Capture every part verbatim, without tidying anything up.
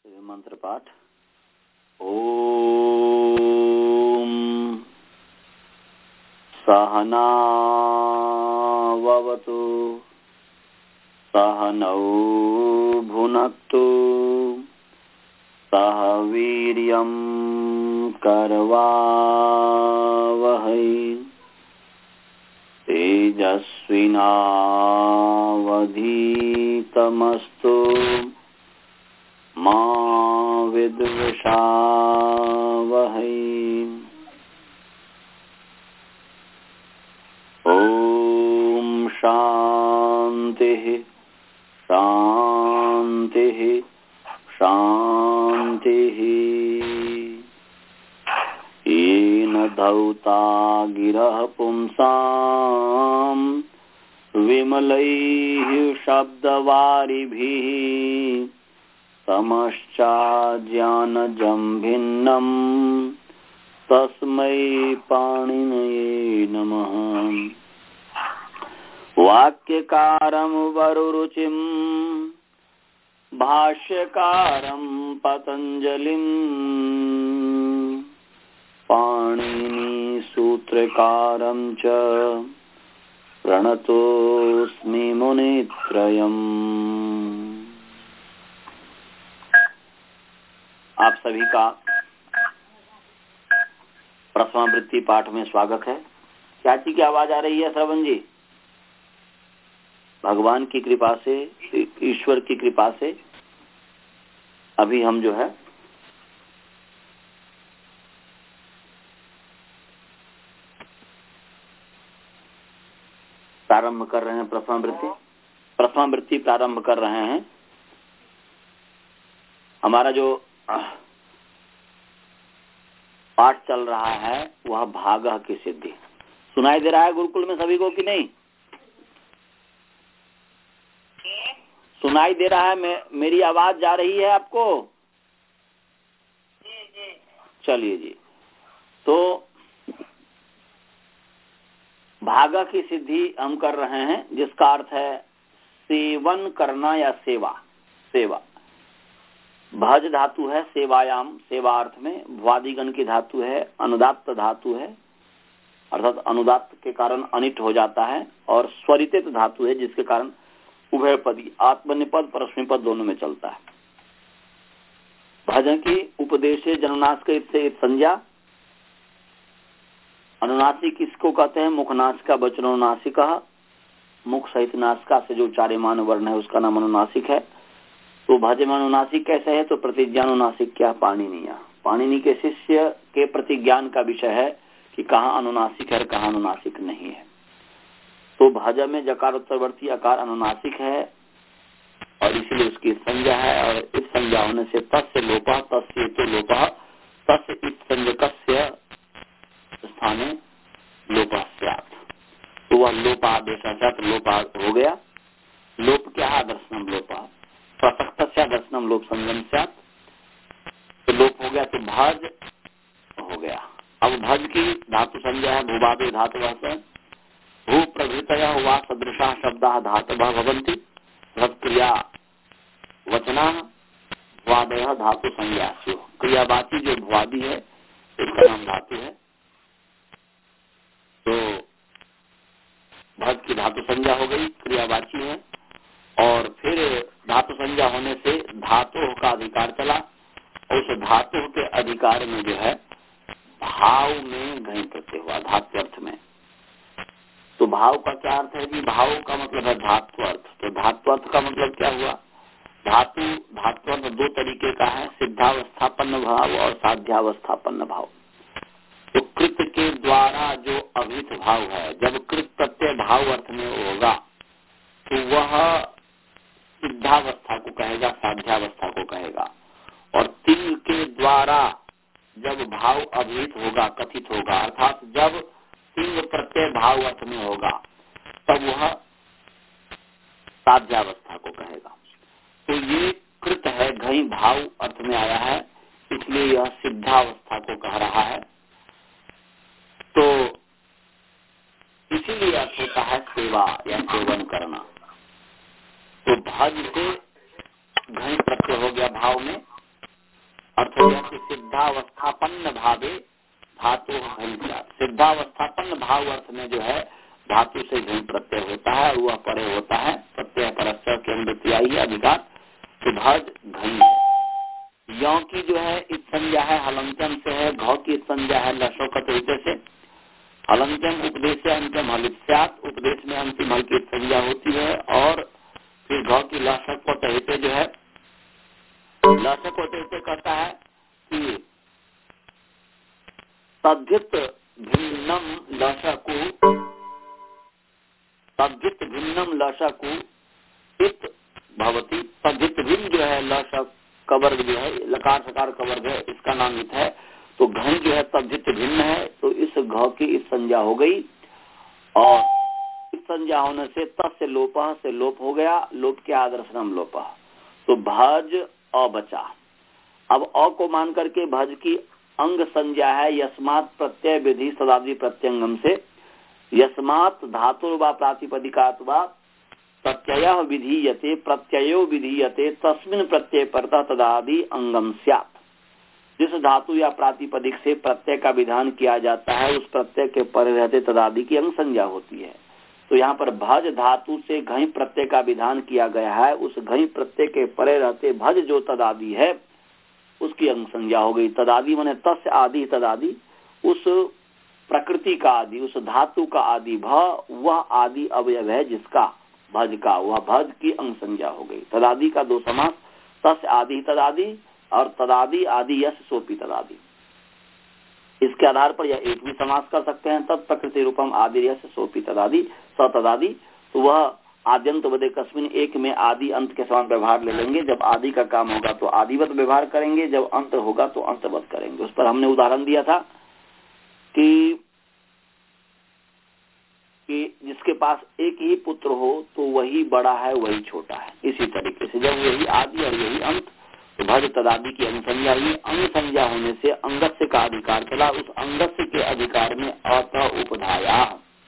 मंत्र पाठ। ओम सहनावतु सहनौ भुनक्तु सह वीर्यं करवावहै तेजस्विनावधीतमस्तु मा विद्विषावहै। ओम शांति शांति शांति। येन धौता गिरः पुंसां विमलैः शब्दवारिभिः तमश्चाज्ञानजं भिन्नं तस्मै पाणिनये नमः। वाक्यकारं वरुरुचिं भाष्यकारं पतञ्जलिं पाणिनि सूत्रकारं च प्रणतोऽस्मि मुनित्रयम्। आप सभी का प्रथमावृत्ति पाठ में स्वागत है। चाची की आवाज आ रही है श्रवण जी? भगवान की कृपा से, ईश्वर की कृपा से अभी हम जो है प्रारंभ कर रहे हैं। प्रथमावृत्ति प्रथमावृत्ति प्रारंभ कर रहे हैं। हमारा जो पाठ चल रहा है वह भागः की सिद्धि। सुनाई दे रहा है गुरुकुल में सभी को कि नहीं? सुनाई दे रहा है? मे, मेरी आवाज जा रही है आपको? जी जी। चलिए जी। तो भागः की सिद्धि हम कर रहे हैं, जिसका अर्थ है सेवन करना या सेवा। सेवा भज धातु है सेवायाम, सेवा अर्थ में। भ्वादिगण की धातु है, अनुदात्त धातु है, अर्थात अनुदात्त के कारण अनिट हो जाता है, और स्वरितित धातु है जिसके कारण उभय पदी आत्मनिपद परस्मैपद दोनों में चलता है। भजन की उपदेशे जननासिक से संज्ञा। अनुनासिक किसको कहते हैं? मुखनासिका वचनोनासिका। मुख सहित नासिका से जो उच्चार्यमान वर्ण है उसका नाम अनुनासिक है। तो भाज्यमान अनुनासिक कैसे है? तो प्रतिज्ञानुनासिक क्या? पाणिनीय। पाणिनि के शिष्य के प्रतिज्ञान का विषय है कि कहाँ अनुनासिक है और कहाँ अनुनासिक नहीं है। तो भाजा में जकार उत्तरवर्ती आकार अनुनासिक है और इसलिए उसकी संज्ञा है, और इस संज्ञा होने से तस्य लोपः तस्य तो लोपः तस्य इस संज्ञकस्य स्थाने लोपः स्यात्। तो वह लोपादेशात् लोपा हो गया। लोप क्या है? दर्शनम लोपः प्रसक्त दर्शनम लोप संगम स्यात्। तो लोप हो गया तो भज हो गया। अब भज की धातु संज्ञा है भूवादे धातु से। भू प्रभृतया हुआ सदृशा शब्दाः धातवः भवन्ति। क्रिया वचना भ्वादयः धातु संज्ञास्यु। क्रियावाची जो भ्वादी है उसका नाम धातु है। तो भज की धातु संज्ञा हो गई, क्रियावाची है। और फिर धातु संज्ञा होने से धातु का अधिकार चला। उस धातु के अधिकार में जो है भाव में घई प्रत्यय हुआ, धातु अर्थ में। तो भाव का क्या अर्थ है जी? भाव का मतलब है धातु अर्थ। तो धातु अर्थ का मतलब क्या हुआ? धातु धातु अर्थ दो तरीके का है, सिद्धावस्थापन्न भाव और साध्यावस्थापन्न भाव। तो कृत के द्वारा जो अभित भाव है, जब कृत प्रत्यय भाव अर्थ में होगा तो वह सिद्धावस्था को कहेगा, साध्यावस्था को कहेगा। और तिंग के द्वारा जब भाव अभिहित होगा, कथित होगा, अर्थात जब तिंग प्रत्यय भाव अर्थ में होगा तब वह साध्यावस्था को कहेगा। तो ये कृत है, घई भाव अर्थ में आया है, इसलिए यह सिद्धावस्था को कह रहा है। तो इसीलिए अर्थ होता है सेवा या सेवन करना। तो भज से घई प्रत्यय हो गया भाव में, अर्थ यह कि सिद्धावस्थापन्न भावे धातु घन, सिद्धावस्थापन्न भाव अर्थ में जो है धातु से घन प्रत्यय होता है और वह परे होता है, प्रत्यय परस्पर के अनुवृत्ति है अधिकार, तो भज घन है। यौ की जो है इत संज्ञा है हलंत्यम से है, घ की इत संज्ञा है लशोकत से, हलंत्यम उपदेश से अंतिम हलित स्यात्, उपदेश में अंतिम हल की संज्ञा होती है। और फिर घ की लशक को तहते जो है, लशक को तहते कहता है कि तद्धित भिन्नम लशकु, तद्धित भिन्नम लशकु इत भवती, तद्धित भिन्न जो है लशक कवर्ग जो है, लकार सकार कवर्ग है, इसका नाम इत है। तो घन जो है तद्धित भिन्न है, तो इस घ की इस संज्ञा हो गई और इस संज्ञा होने से तस्य लोपः से लोप हो गया, लोप के आदर्शनम लोपः, तो भज अ बचा। अब अ को मान करके भज की अंग संज्ञा है यस्मात् प्रत्यय विधि सदादि प्रत्यंगम से, यस्मात् धातु व प्रातिपदिकात् व प्रत्यय विधीयते, प्रत्ययो विधीयते तस्मिन् प्रत्यय परतः तदादि अंगम स्यात्। जिस धातु या प्रातिपदिक से प्रत्यय का विधान किया जाता है उस प्रत्यय के परे रहते तदादि की अंग संज्ञा होती है। तो यहाँ पर भज धातु से घई प्रत्यय का विधान किया गया है, उस घई प्रत्यय के परे रहते भज जो तदादि है उसकी अंग संज्ञा हो गई। तदादि माने तस्य आदि, तदादि उस प्रकृति का आदि, उस धातु का आदि, भ वह आदि अवयव है जिसका भज का, वह भज की अंग संज्ञा हो गई। तदादि का दो समास, तस्य आदि तदादि और तदादि आदि यश सोपी तदादि। इसके आधार पर यह एक भी समास कर सकते हैं, तत् प्रकृति रूपम आदि यश सोपी तदादि स तदादि, तो वह आद्यंत वदे कस्मिन एक में आदि अंत के समान व्यवहार ले लेंगे। जब आदि का काम होगा तो आदिवत व्यवहार करेंगे, जब अंत होगा तो अंतवत करेंगे। उस पर हमने उदाहरण दिया था कि कि जिसके पास एक ही पुत्र हो तो वही बड़ा है वही छोटा है। इसी तरीके से जब यही आदि और यही अंत, तो भज तदादि की अनुसंज्ञा हुई। अंग संज्ञा होने से अंगस्य का अधिकार चला, उस अंगस्य के अधिकार में अत उपधाया,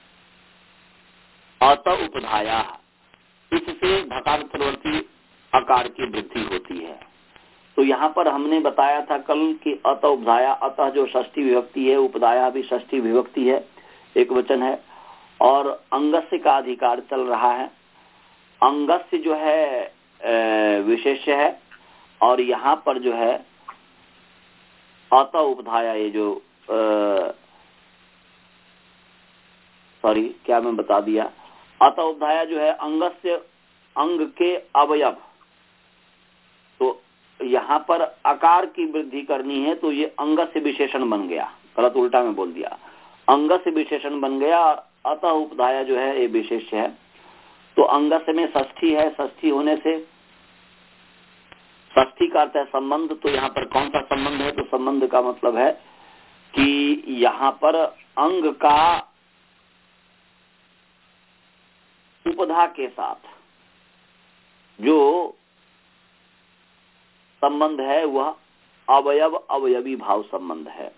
अत उपधाया, इससे धकार प्रवृत्ति आकार की वृद्धि होती है। तो यहाँ पर हमने बताया था कल कि अत उपधाया, अतः जो षष्ठी विभक्ति है, उपधाया भी षष्ठी विभक्ति है, एक वचन है, और अंगस्य का अधिकार चल रहा है। अंगस्य जो है विशेष्य है और यहाँ पर जो है अत उपधाया, ये जो सॉरी क्या मैं बता दिया, अत उपधाया जो है अंगस्य, अंग के अवयव। तो यहाँ पर आकार की वृद्धि करनी है तो ये अंगस्य विशेषण बन गया, गलत उल्टा में बोल दिया, अंगस्य विशेषण बन गया और अतः उपधाया जो है ये विशेष है। तो अंगस्य में षष्ठी है, षष्ठी होने से षष्ठी का अर्थ है संबंध। तो यहाँ पर कौन सा संबंध है, तो संबंध का मतलब है कि यहाँ पर अंग का उपधा के साथ जो संबंध है वह अवयव अवयवी भाव संबंध है।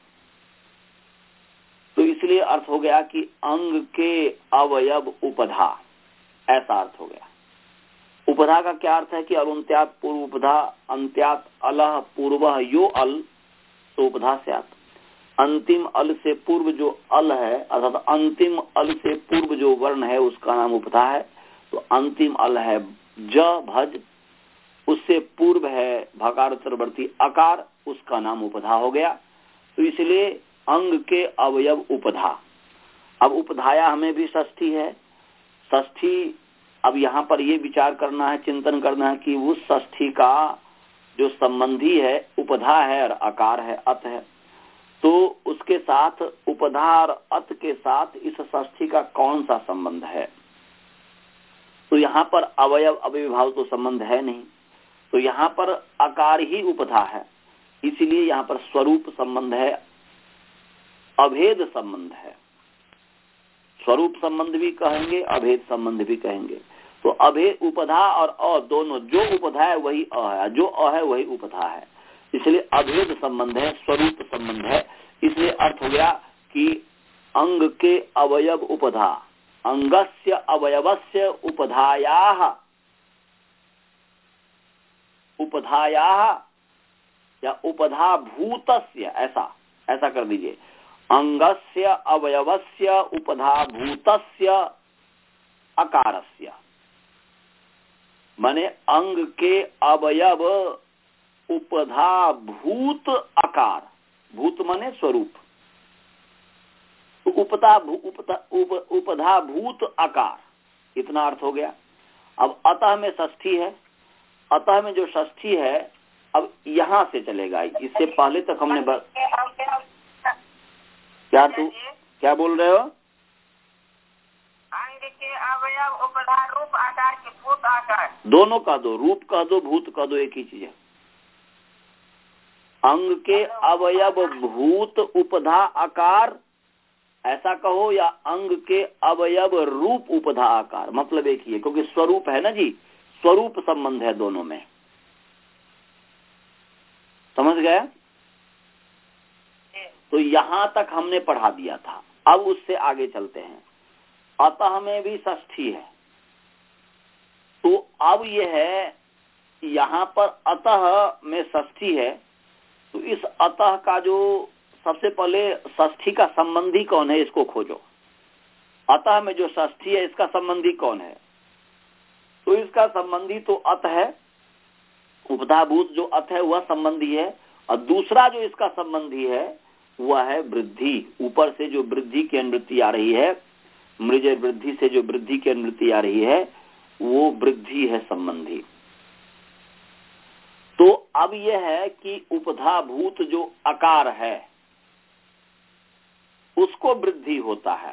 तो इसलिए अर्थ हो गया कि अंग के अवयव उपधा, ऐसा अर्थ हो गया। उपधा का क्या अर्थ है कि अलुन्त्यात पूर्व उपधा, अंत्यात अलह पूर्व यो अल, तो उपधा से आता अंतिम अल से पूर्व जो अल है, अर्थात अंतिम अल से पूर्व जो वर्ण है उसका नाम उपधा है। तो अंतिम अल है ज भज, उससे पूर्व है भकार उत्तरवर्ती अकार, उसका नाम उपधा हो गया। तो इसलिए अंग के अवयव उपधा। अब उपधाया हमें भी षष्ठी है, षष्ठी। अब यहाँ पर ये विचार करना है, चिंतन करना है कि उस षष्ठी का जो संबंधी है उपधा है और आकार है, अत है, तो उसके साथ उपधा और अत के साथ इस षष्ठी का कौन सा संबंध है। तो यहाँ पर अवयव अविभाव तो संबंध है नहीं, तो यहाँ पर आकार ही उपधा है, इसीलिए यहाँ पर स्वरूप संबंध है, अभेद संबंध है। स्वरूप संबंध भी कहेंगे, अभेद संबंध भी कहेंगे। तो अभेद उपधा और अ दोनों, जो उपधा है वही अ है, जो अ है वही उपधा है, इसलिए अभेद संबंध है, स्वरूप संबंध है। इसलिए अर्थ हो गया कि अंग के अवयव उपधा, अंगस्य अवयवस्य उपधायाः, उपधायाः या उपधा भूतस्य, ऐसा ऐसा कर दीजिए, अंगस्य अवयवस्य उपधा भूतस्य अकारस्य, माने अंग के अवयव उपधा भूत अकार, भूत माने स्वरूप, उपधा उपधा उप, उपधा भूत आकार, इतना अर्थ हो गया। अब अतः में षष्ठी है, अतः में जो षष्ठी है अब यहां से चलेगा, इससे पहले तक हमने ब... क्या तू क्या बोल रहे हो? अंग के अवयव उपधा रूप आकार के भूत आकार, दोनों कह दो, रूप कह दो भूत कह दो, एक ही चीज है। अंग के अवयव भूत उपधा आकार ऐसा कहो, या अंग के अवयव रूप उपधा आकार, मतलब एक ही है, क्योंकि स्वरूप है ना जी, स्वरूप संबंध है दोनों में, समझ गए? तो यहां तक हमने पढ़ा दिया था, अब उससे आगे चलते हैं। अतः में भी षष्ठी है, तो अब यह है यहां पर अतः में षष्ठी है, तो इस अतः का जो सबसे पहले षष्ठी का संबंधी कौन है इसको खोजो। अतः में जो षष्ठी है इसका संबंधी कौन है? तो इसका संबंधी तो अत है, उपधाभूत जो अत है वह संबंधी है, और दूसरा जो इसका संबंधी है वह है वृद्धि, ऊपर से जो वृद्धि की अनुवृत्ति आ रही है, मृज वृद्धि से जो वृद्धि की अनुवृत्ति आ रही है वो वृद्धि है संबंधी। तो अब यह है कि उपधाभूत जो आकार है उसको वृद्धि होता है,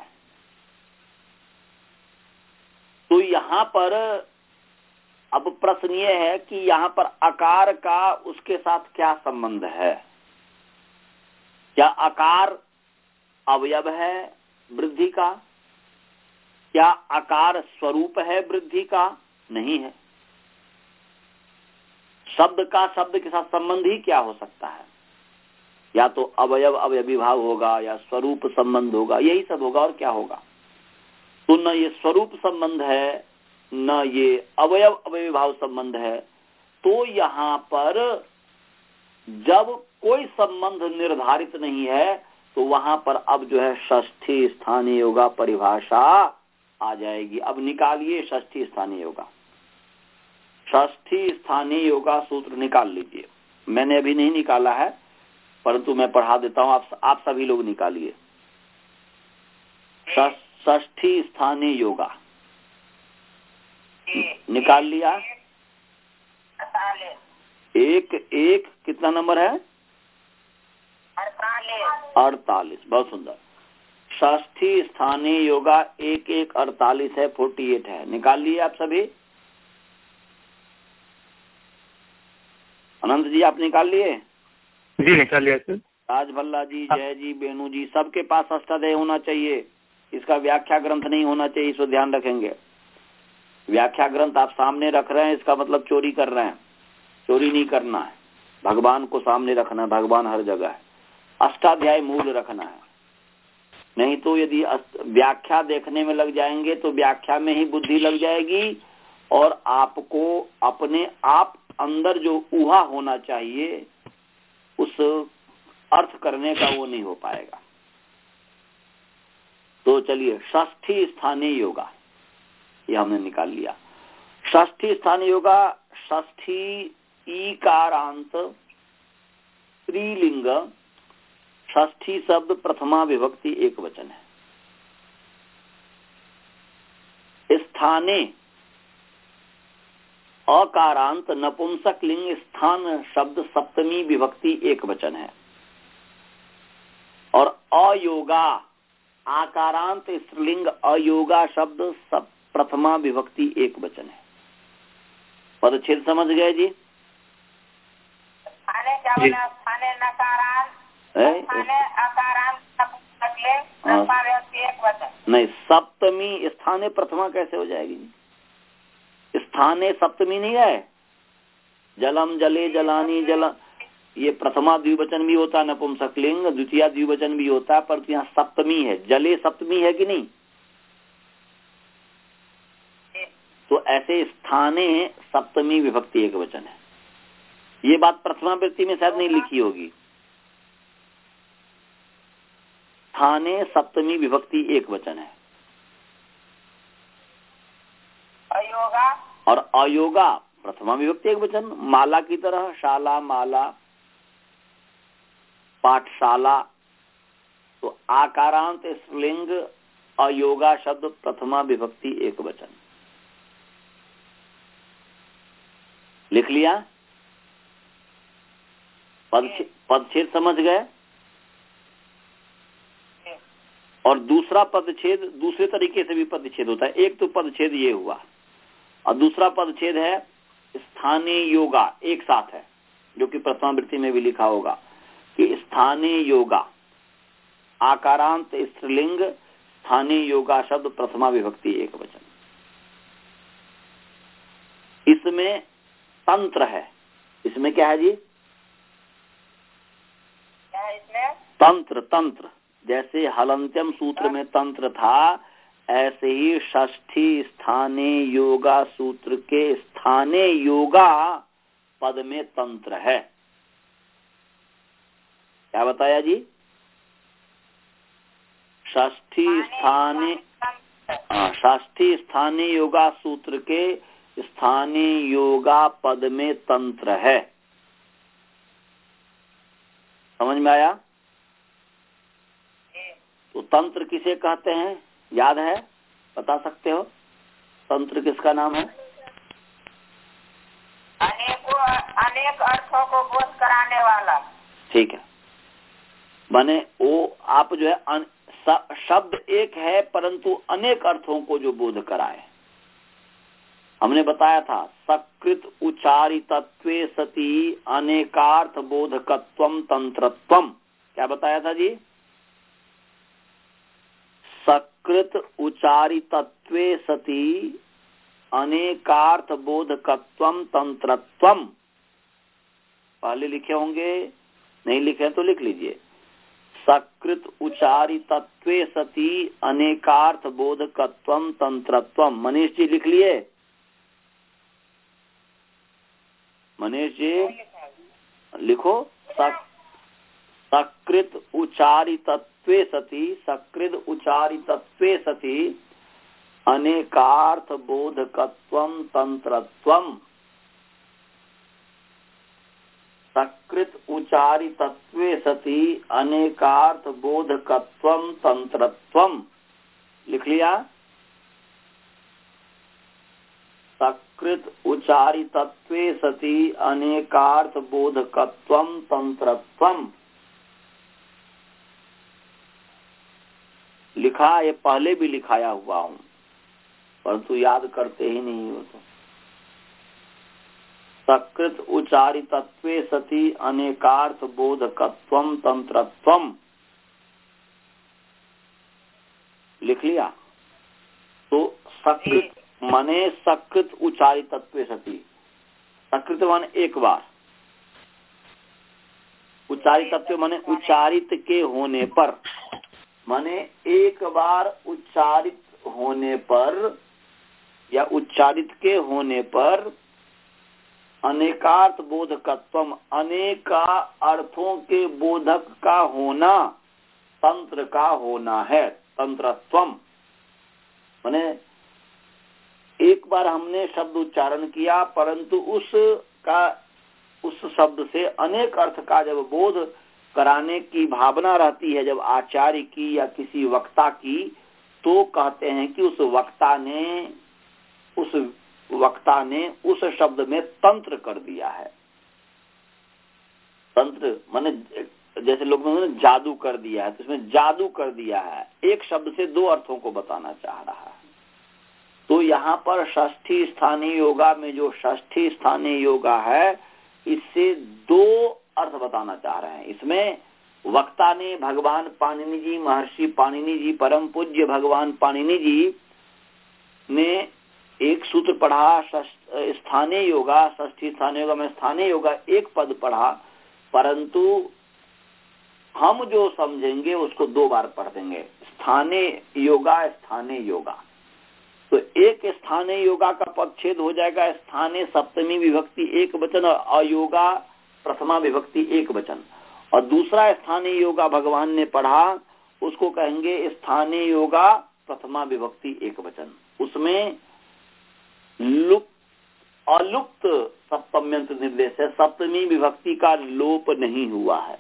तो यहां पर अब प्रश्न यह है कि यहां पर आकार का उसके साथ क्या संबंध है? क्या आकार अवयव है वृद्धि का? क्या आकार स्वरूप है वृद्धि का? नहीं है। शब्द का शब्द के साथ संबंध ही क्या हो सकता है? या तो अवयव अवयवी भाव होगा, या स्वरूप संबंध होगा, यही सब होगा, और क्या होगा? तो न ये स्वरूप संबंध है, न ये अवयव अवयवी भाव संबंध है। तो यहाँ पर जब कोई संबंध निर्धारित नहीं है तो वहां पर अब जो है षष्ठी स्थानीय योगा परिभाषा आ जाएगी। अब निकालिए षष्ठी स्थानीय योगा, षष्ठी स्थानीय योगा सूत्र निकाल लीजिए। मैंने अभी नहीं निकाला है, परंतु मैं पढ़ा देता हूं, आप आप सभी लोग निकालिए। षष्ठी स्थानीय योगा निकाल लिया? एक एक कितना नंबर है? अड़तालीस। बहुत सुंदर। षष्ठी स्थानीय योगा एक एक अड़तालीस है, फोर्टी एट है। निकाल लिए आप सभी? अनंत जी आप निकाल लिए? जी निकाल लिया सर। राज भल्ला जी, जय जी, बेनू जी, सबके पास अष्टाध्यायी होना चाहिए। इसका व्याख्या ग्रंथ नहीं होना चाहिए, इसको ध्यान रखेंगे। व्याख्या ग्रंथ आप सामने रख रहे हैं, इसका मतलब चोरी कर रहे हैं। चोरी नहीं करना है, भगवान को सामने रखना है, भगवान हर जगह है। अष्टाध्यायी मूल रखना है, नहीं तो यदि व्याख्या देखने में लग जाएंगे तो व्याख्या में ही बुद्धि लग जाएगी, और आपको अपने आप अंदर जो ऊहा होना चाहिए उस अर्थ करने का वो नहीं हो पाएगा। तो चलिए, षष्ठी स्थानीय योगा ये हमने निकाल लिया। षष्ठी स्थानीय योगा, षष्ठी ईकारांत स्त्रीलिंग, षष्ठी शब्द प्रथमा विभक्ति एक वचन है। स्थाने अकारांत नपुंसक लिंग स्थान शब्द सप्तमी विभक्ति एक वचन है। और अयोगा आकारांत स्त्रीलिंग अयोगा शब्द सब प्रथमा विभक्ति एक वचन है। पदच्छेद समझ गए जी? स्थाने क्या बोला? स्थाने नकारांत, स्थाने अकारांत नपुंसक लिंग, प्रथमा विभक्ति एक वचन। नहीं, सप्तमी स्थाने प्रथमा कैसे हो जाएगी? स्थाने सप्तमी नहीं है। जलम जले जलानी जल, ये प्रथमा द्विवचन भी होता है नपुंसक लिंग, द्वितीय द्विवचन भी होता है, पर यहाँ सप्तमी है। जले सप्तमी है कि नहीं? तो ऐसे स्थाने सप्तमी विभक्ति एक वचन है। ये बात प्रथमा वृत्ति में शायद नहीं लिखी होगी। स्थाने सप्तमी विभक्ति एक वचन है। अयोगा और अयोगा प्रथमा विभक्ति एक वचन, माला की तरह, शाला माला पाठशाला। तो आकारांत स्त्रीलिंग अयोगा शब्द प्रथमा विभक्ति एक वचन। लिख लिया? पदछेद पदछेद समझ गए? और दूसरा पदछेद दूसरे तरीके से भी पदछेद होता है। एक तो पदछेद ये हुआ और दूसरा पदछेद है स्थानीय योगा, एक साथ है, जो कि प्रथमा वृत्ति में भी लिखा होगा कि स्थानीय योगा आकारांत स्त्रीलिंग स्थानीय योगा शब्द प्रथमा विभक्ति एक वचन। इसमें तंत्र है। इसमें क्या है जी? क्या इसमें? तंत्र। तंत्र जैसे हलंत्यम सूत्र में तंत्र था, ऐसे ही षष्ठी स्थाने योगा सूत्र के स्थाने योगा पद में तंत्र है। क्या बताया जी? षष्ठी स्थाने षष्ठी स्थानीय योगा सूत्र के स्थानीय योगा पद में तंत्र है। समझ में आया? तो तंत्र किसे कहते हैं याद है? बता सकते हो तंत्र किसका नाम है? अनेकों अनेक अर्थों को बोध कराने वाला। ठीक है, माने वो आप जो है शब्द एक है परंतु अनेक अर्थों को जो बोध कराए। हमने बताया था सकृत उच्चारितत्वे सति अनेकार्थ बोधकत्वम तंत्रत्वम। क्या बताया था जी? सकृत उच्चारितत्वे सति अनेकार्थ बोधकत्वम तंत्रत्वम। पहले लिखे होंगे, नहीं लिखे तो लिख लीजिए। सकृत उच्चारितत्वे सति अनेकार्थ बोधकत्वम तंत्रत्वम। मनीष जी लिख लिए? मनीष जी लिखो। सकृत उच्चारितत्वे सति सकृत उच्चारितत्वे सति अनेकार्थ बोधकत्वम तंत्रत्वम। सकृत उच्चारितत्वे सति अनेकार्थ बोधकत्वम तंत्रत्वम। लिख लिया? सकृत उच्चारितत्वे सति अनेकार्थ बोधकत्वम तंत्रत्वम। लिखा? ये पहले भी लिखाया हुआ हूं परंतु याद करते ही नहीं हो। तो सकृत उच्चारितत्वे सति अनेकार्थ बोधकत्वम तंत्रत्वम। लिख लिया? तो सकृत माने सकृत उच्चारितत्वे सति। सकृत माने एक बार, उच्चारितत्व माने उच्चारित के होने पर, माने एक बार उच्चारित होने पर या उच्चारित के होने पर अनेकार्थ बोधकत्वम अनेका अर्थों के बोधक का होना, तंत्र का होना है। तंत्रत्वम माने एक बार हमने शब्द उच्चारण किया परंतु उस का उस शब्द से अनेक अर्थ का जब बोध कराने की भावना रहती है, जब आचार्य की या किसी वक्ता की, तो कहते हैं कि उस वक्ता ने उस वक्ता ने उस शब्द में तंत्र कर दिया है। तंत्र माने जैसे लोग ने जादू कर दिया है, तो इसमें जादू कर दिया है, एक शब्द से दो अर्थों को बताना चाह रहा है। तो यहाँ पर षष्ठी स्थानीय योगा में जो षष्ठी स्थानीय योगा है, इससे दो अर्थ बताना चाह रहे हैं। इसमें वक्ता ने भगवान पाणिनि जी, महर्षि पाणिनि जी, परम पूज्य भगवान पाणिनि जी ने एक सूत्र पढ़ा स्थानीय योगा, षष्ठी स्थानीय योगा में स्थानीय योगा एक पद पढ़ा, परंतु हम जो समझेंगे उसको दो बार पढ़ देंगे। स्थानीय योगा स्थानीय योगा। तो एक स्थानीय योगा का पद छेद हो जाएगा स्थानीय सप्तमी विभक्ति एक वचन और अयोगा प्रथमा विभक्ति एक वचन। और दूसरा स्थानीय योगा भगवान ने पढ़ा, उसको कहेंगे स्थानीय योगा प्रथमा विभक्ति एक वचन। उसमें लुप्त अलुप्त सप्तम्यंत निर्देश है, सप्तमी विभक्ति का लोप नहीं हुआ है।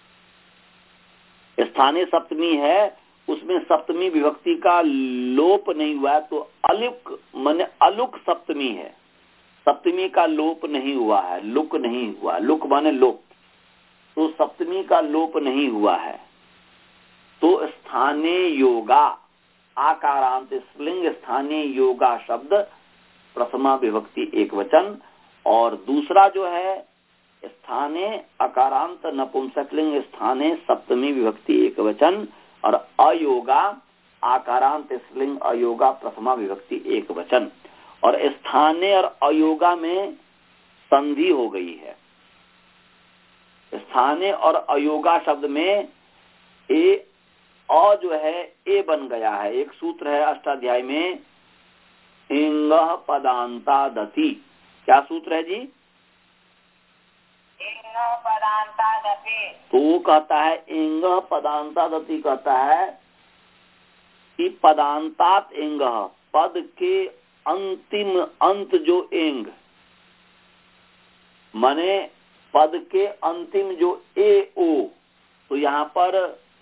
स्थानीय सप्तमी है, उसमें सप्तमी विभक्ति का लोप नहीं हुआ है, तो अलुक माने अलुक सप्तमी है, सप्तमी का लोप नहीं हुआ है, लुक नहीं हुआ, लुक माने लोप, तो सप्तमी का लोप नहीं हुआ है। तो स्थानीय योगा आकारांत स्त्रीलिंग स्थानीय योगा शब्द प्रथमा विभक्ति एक वचन, और दूसरा जो है स्थाने अकारांत नपुंसकलिंग स्थाने सप्तमी विभक्ति एक वचन, और अयोगा आकारांत स्त्रीलिंग अयोगा प्रथमा विभक्ति एक वचन। और स्थाने और अयोगा में संधि हो गई है। स्थाने और अयोगा शब्द में ए अ जो है ए बन गया है। एक सूत्र है अष्टाध्याय में, इंग पदांता दति। क्या सूत्र है जी? इंग पदांता दति। तो वो कहता है इंग पदांता दति, कहता है कि पदांतात इंग, पद के अंतिम अंत जो एंग माने पद के अंतिम जो ए ओ, तो यहाँ पर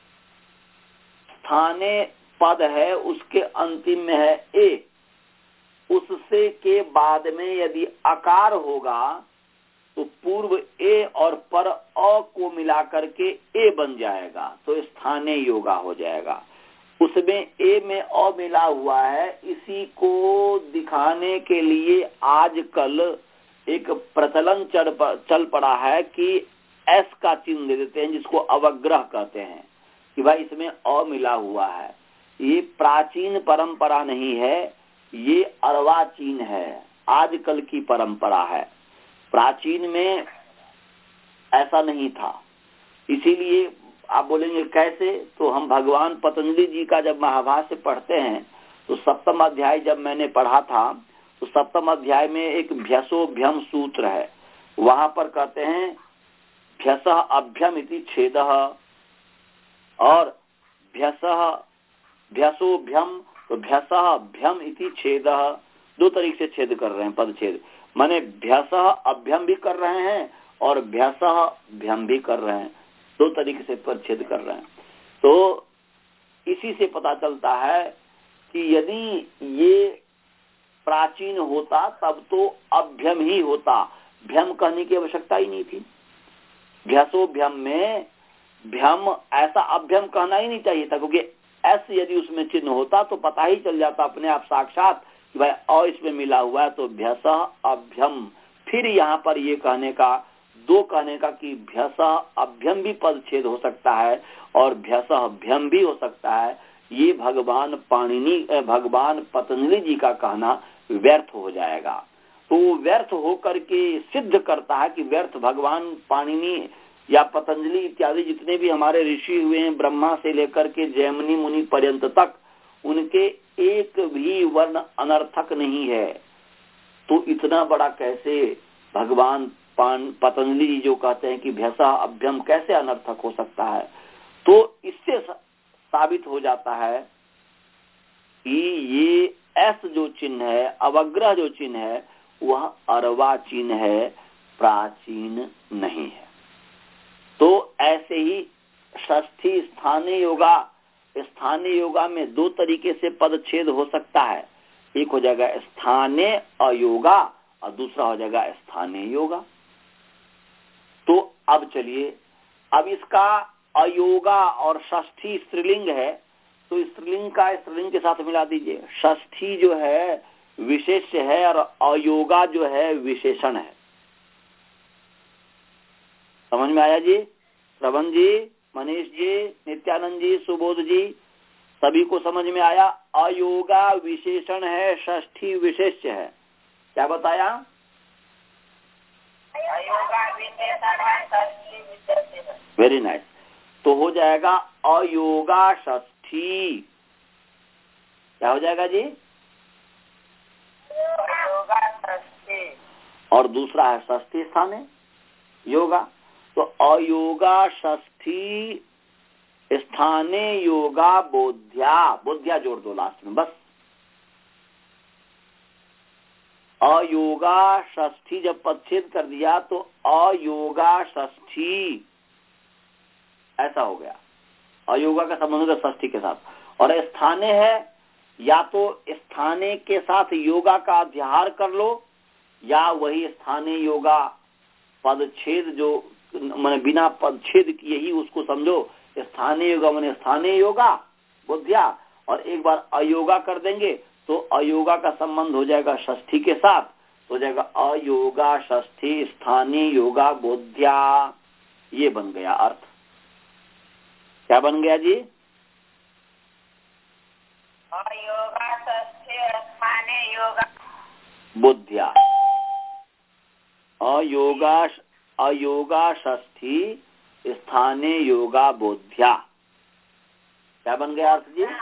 स्थाने पद है उसके अंतिम में है ए, उससे के बाद में यदि अकार होगा तो पूर्व ए और पर अ को मिलाकर के ए बन जाएगा, तो स्थानीय योगा हो जाएगा। उसमें ए में अ मिला हुआ है, इसी को दिखाने के लिए आजकल एक प्रचलन चल चल पड़ा है कि एस का चिन्ह दे देते हैं, जिसको अवग्रह कहते हैं कि भाई इसमें अ मिला हुआ है। ये प्राचीन परंपरा नहीं है, ये अर्वाचीन है, आजकल की परंपरा है। प्राचीन में ऐसा नहीं था। इसीलिए आप बोलेंगे कैसे, तो हम भगवान पतंजलि जी का जब महाभाष्य पढ़ते हैं तो सप्तम अध्याय जब मैंने पढ़ा था तो सप्तम अध्याय में एक भ्यसोभ्यम सूत्र है, वहां पर कहते हैं भ्यसः अभ्यम इति छेदः, और भ्यसः भ्यसोभ्यम तो भ्यसः भ्यम इति छेदः, दो तरीके से छेद कर रहे हैं, पद छेद माने भ्यसः अभ्यम भी कर रहे हैं और भ्यसः भ्यम भी कर रहे हैं, दो तरीके से पद छेद कर रहे हैं। तो इसी से पता चलता है कि यदि ये प्राचीन होता तब तो अभ्यम ही होता, भ्यम कहने की आवश्यकता ही नहीं थी। भ्यसोभ्यम में भ्यम ऐसा अभ्यम कहना ही नहीं चाहिए था, क्योंकि एस यदि उसमें चिन्ह होता तो पता ही चल जाता अपने आप साक्षात कि भाई अ इसमें मिला हुआ है, तो भ्यसः अभ्यम। फिर यहाँ पर ये कहने का दो कहने का कि भ्यसः अभ्यम भी पद छेद हो सकता है और भ्यसः भ्यम भी हो सकता है, ये भगवान पाणिनि भगवान पतंजलि जी का कहना व्यर्थ हो जाएगा। तो व्यर्थ होकर के सिद्ध करता है कि व्यर्थ भगवान पाणिनि या पतंजलि इत्यादि जितने भी हमारे ऋषि हुए हैं, ब्रह्मा से लेकर के जैमिनी मुनि पर्यंत तक, उनके एक भी वर्ण अनर्थक नहीं है। तो इतना बड़ा कैसे भगवान पतंजलि जी जो कहते हैं कि भ्यसः अभ्यम कैसे अनर्थक हो सकता है? तो इससे साबित हो जाता है कि ये एस जो चिन्ह है, अवग्रह जो चिन्ह है, वह अर्वाचीन है, प्राचीन नहीं है। तो ऐसे ही षष्ठी स्थानीय योगा, स्थानीय योगा में दो तरीके से पद छेद हो सकता है, एक हो जाएगा स्थानीय अयोगा और दूसरा हो जाएगा स्थानीय योगा। तो अब चलिए, अब इसका अयोगा और षष्ठी स्त्रीलिंग है, तो स्त्रीलिंग का स्त्रीलिंग के साथ मिला दीजिए। षष्ठी जो है विशेष्य है और अयोगा जो है विशेषण है। समझ में आया जी? श्रवण जी, मनीष जी, नित्यानंद जी, सुबोध जी, सभी को समझ में आया? अयोगा विशेषण है, षष्ठी विशेष्य है। क्या बताया? अयोगा विशेषण है, षष्ठी विशेष्य है। Very nice. तो हो जाएगा अयोगा षष्ठी। क्या हो जाएगा जी? योगा षष्ठी और दूसरा है षष्ठी स्थाने योगा। तो अयोगा षष्ठी स्थाने योगा बोध्या, बोध्या जोड़ दो लास्ट में बस। अयोगा षष्ठी जब पदच्छेद कर दिया तो अयोगा षष्ठी ऐसा हो गया। अयोगा का संबंध होगा षष्ठी के साथ। और स्थाने है, या तो स्थाने के साथ योगा का अध्याहार कर लो, या वही स्थाने योगा पदच्छेद जो मैंने बिना पदच्छेद किए ही उसको समझो। स्थानीय योगा मैंने स्थानीय योगा बोध्या, और एक बार अयोगा कर देंगे तो अयोगा का संबंध हो जाएगा षष्ठी के साथ, हो जाएगा अयोगा षष्ठी स्थानीय योगा बोध्या। ये बन गया अर्थ। क्या बन गया जी? अयोगा षष्ठी स्थानीय योगा बोध्या। अयोगा अयोगा षष्ठी स्थाने योगा बोध्या। क्या बन गया अर्थ जी?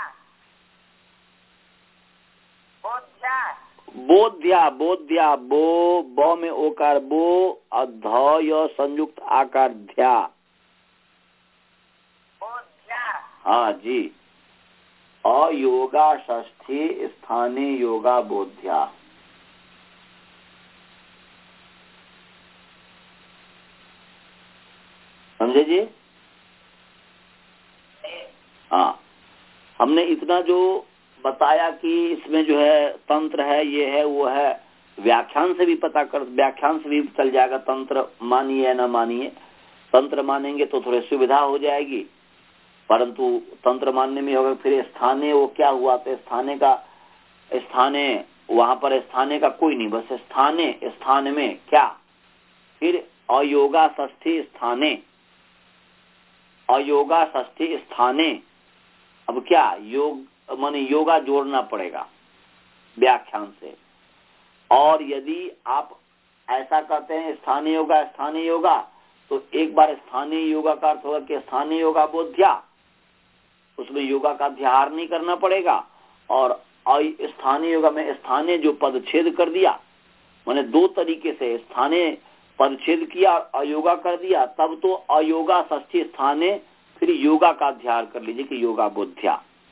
बोध्या बोध्या बोध्या बो ब में ओकार बो, अध य संयुक्त आकार ध्या। बोध्या हाँ जी। अयोगा षष्ठी स्थाने योगा बोध्या। समझे जी? हाँ, हमने इतना जो बताया कि इसमें जो है तंत्र है, ये है वो है, व्याख्यान से भी पता कर, व्याख्यान से भी चल जाएगा तंत्र मानिए या न मानिए। तंत्र मानेंगे तो थोड़ी सुविधा हो जाएगी, परंतु तंत्र मानने में होगा फिर स्थाने वो क्या हुआ, तो स्थाने का स्थाने वहां पर स्थाने का कोई नहीं, बस स्थाने स्थान में क्या, फिर अयोगा षष्ठी स्थाने, अयोगा षष्ठी स्थाने। अब क्या योग माने योगा जोड़ना पड़ेगा व्याख्यान से। और यदि आप ऐसा कहते हैं स्थानीय योगा स्थानीय योगा, तो एक बार स्थानीय योगा का अर्थ होगा कि स्थानीय योगा बोध्या, उसमें योगा का अध्याहार नहीं करना पड़ेगा। और स्थानीय योगा में स्थानीय जो पदच्छेद कर दिया, मैंने दो तरीके से स्थानीय पदच्छेद किया और अयोगा कर दिया, तब तो अयोगा षष्ठी स्थाने फिर योगा का अध्याहार कर लीजिए कि योगा बोध्या।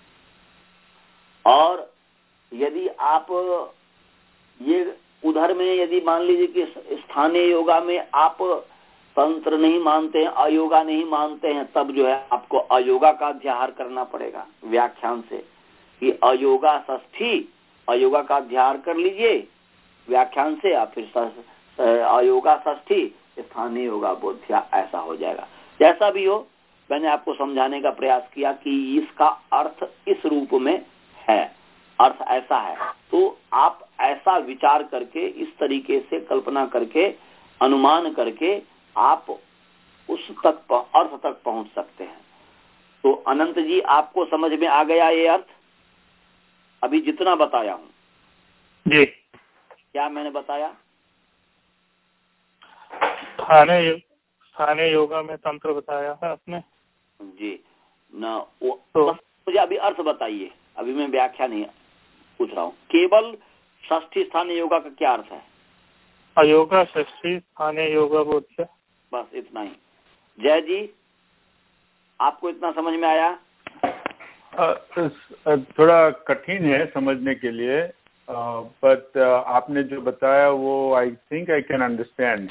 और यदि आप ये उधर में यदि मान लीजिए कि स्थानीय योगा में आप तंत्र नहीं मानते हैं, अयोगा नहीं मानते हैं, तब जो है आपको अयोगा का अध्याहार करना पड़ेगा व्याख्यान से कि अयोगा षष्ठी, अयोगा का अध्याहार कर लीजिए व्याख्यान से, या फिर अयोगा षष्ठी स्थानीय योगा बोध्या, ऐसा हो जाएगा। जैसा भी हो, मैंने आपको समझाने का प्रयास किया कि इसका अर्थ इस रूप में है, अर्थ ऐसा है। तो आप ऐसा विचार करके, इस तरीके से कल्पना करके, अनुमान करके आप उस तक अर्थ तक पहुंच सकते हैं। तो अनंत जी, आपको समझ में आ गया ये अर्थ अभी जितना बताया हूँ? जी। क्या मैंने बताया? स्थाने स्थाने योगा में तंत्र बताया है आपने जी न, वो तो मुझे अभी अर्थ बताइए, अभी मैं व्याख्या नहीं पूछ रहा हूँ। केवल षष्ठी स्थानीय योगा का क्या अर्थ है? अयोगा षष्ठी स्थानीय योगा बोध्या, बस इतना ही। जय जी, आपको इतना समझ में आया? आ, थोड़ा कठिन है समझने के लिए, बट आपने जो बताया वो I think I can understand.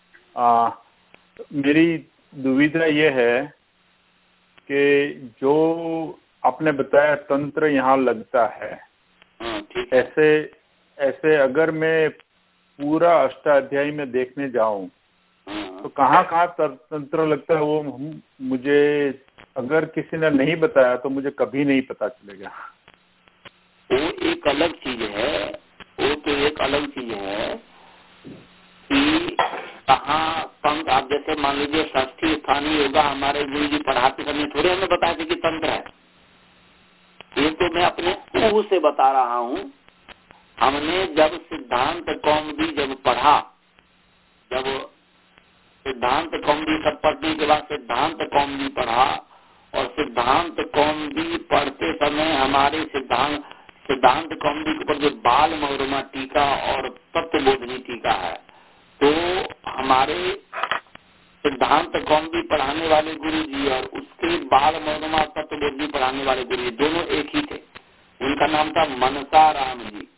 मेरी दुविधा ये है कि जो आपने बताया तंत्र यहाँ लगता है, ऐसे ऐसे अगर मैं पूरा अष्टाध्यायी में देखने जाऊं तो कहाँ कहाँ तंत्र लगता है वो मुझे, अगर किसी ने नहीं बताया तो मुझे कभी नहीं पता चलेगा। वो एक अलग चीज है, वो तो एक अलग चीज है कि कहाँ तंत्र, आप जैसे मान लीजिए षष्ठी स्थानीय योगा हमारे गुरु जी पढ़ाते समय थोड़े हमें बताया थे कि तंत्र है, ये तो मैं अपने मुंह से बता रहा हूँ। हमने जब सिद्धांत कौमुदी जब पढ़ा, जब सिद्धांत कौमुदी सब पढ़ने के बाद सिद्धांत कौमुदी पढ़ा, और सिद्धांत कौमुदी पढ़ते समय हमारे सिद्धांत सिद्धांत कौमुदी के ऊपर जो बाल मनोरमा टीका और तत्वबोधनी टीका है, तो हमारे सिद्धांत कौमुदी पढ़ाने वाले गुरु जी और उसके बाल मनोरमा तत्वबोधनी पढ़ाने वाले गुरु जी दोनों एक ही थे। उनका नाम था मनसा राम जी।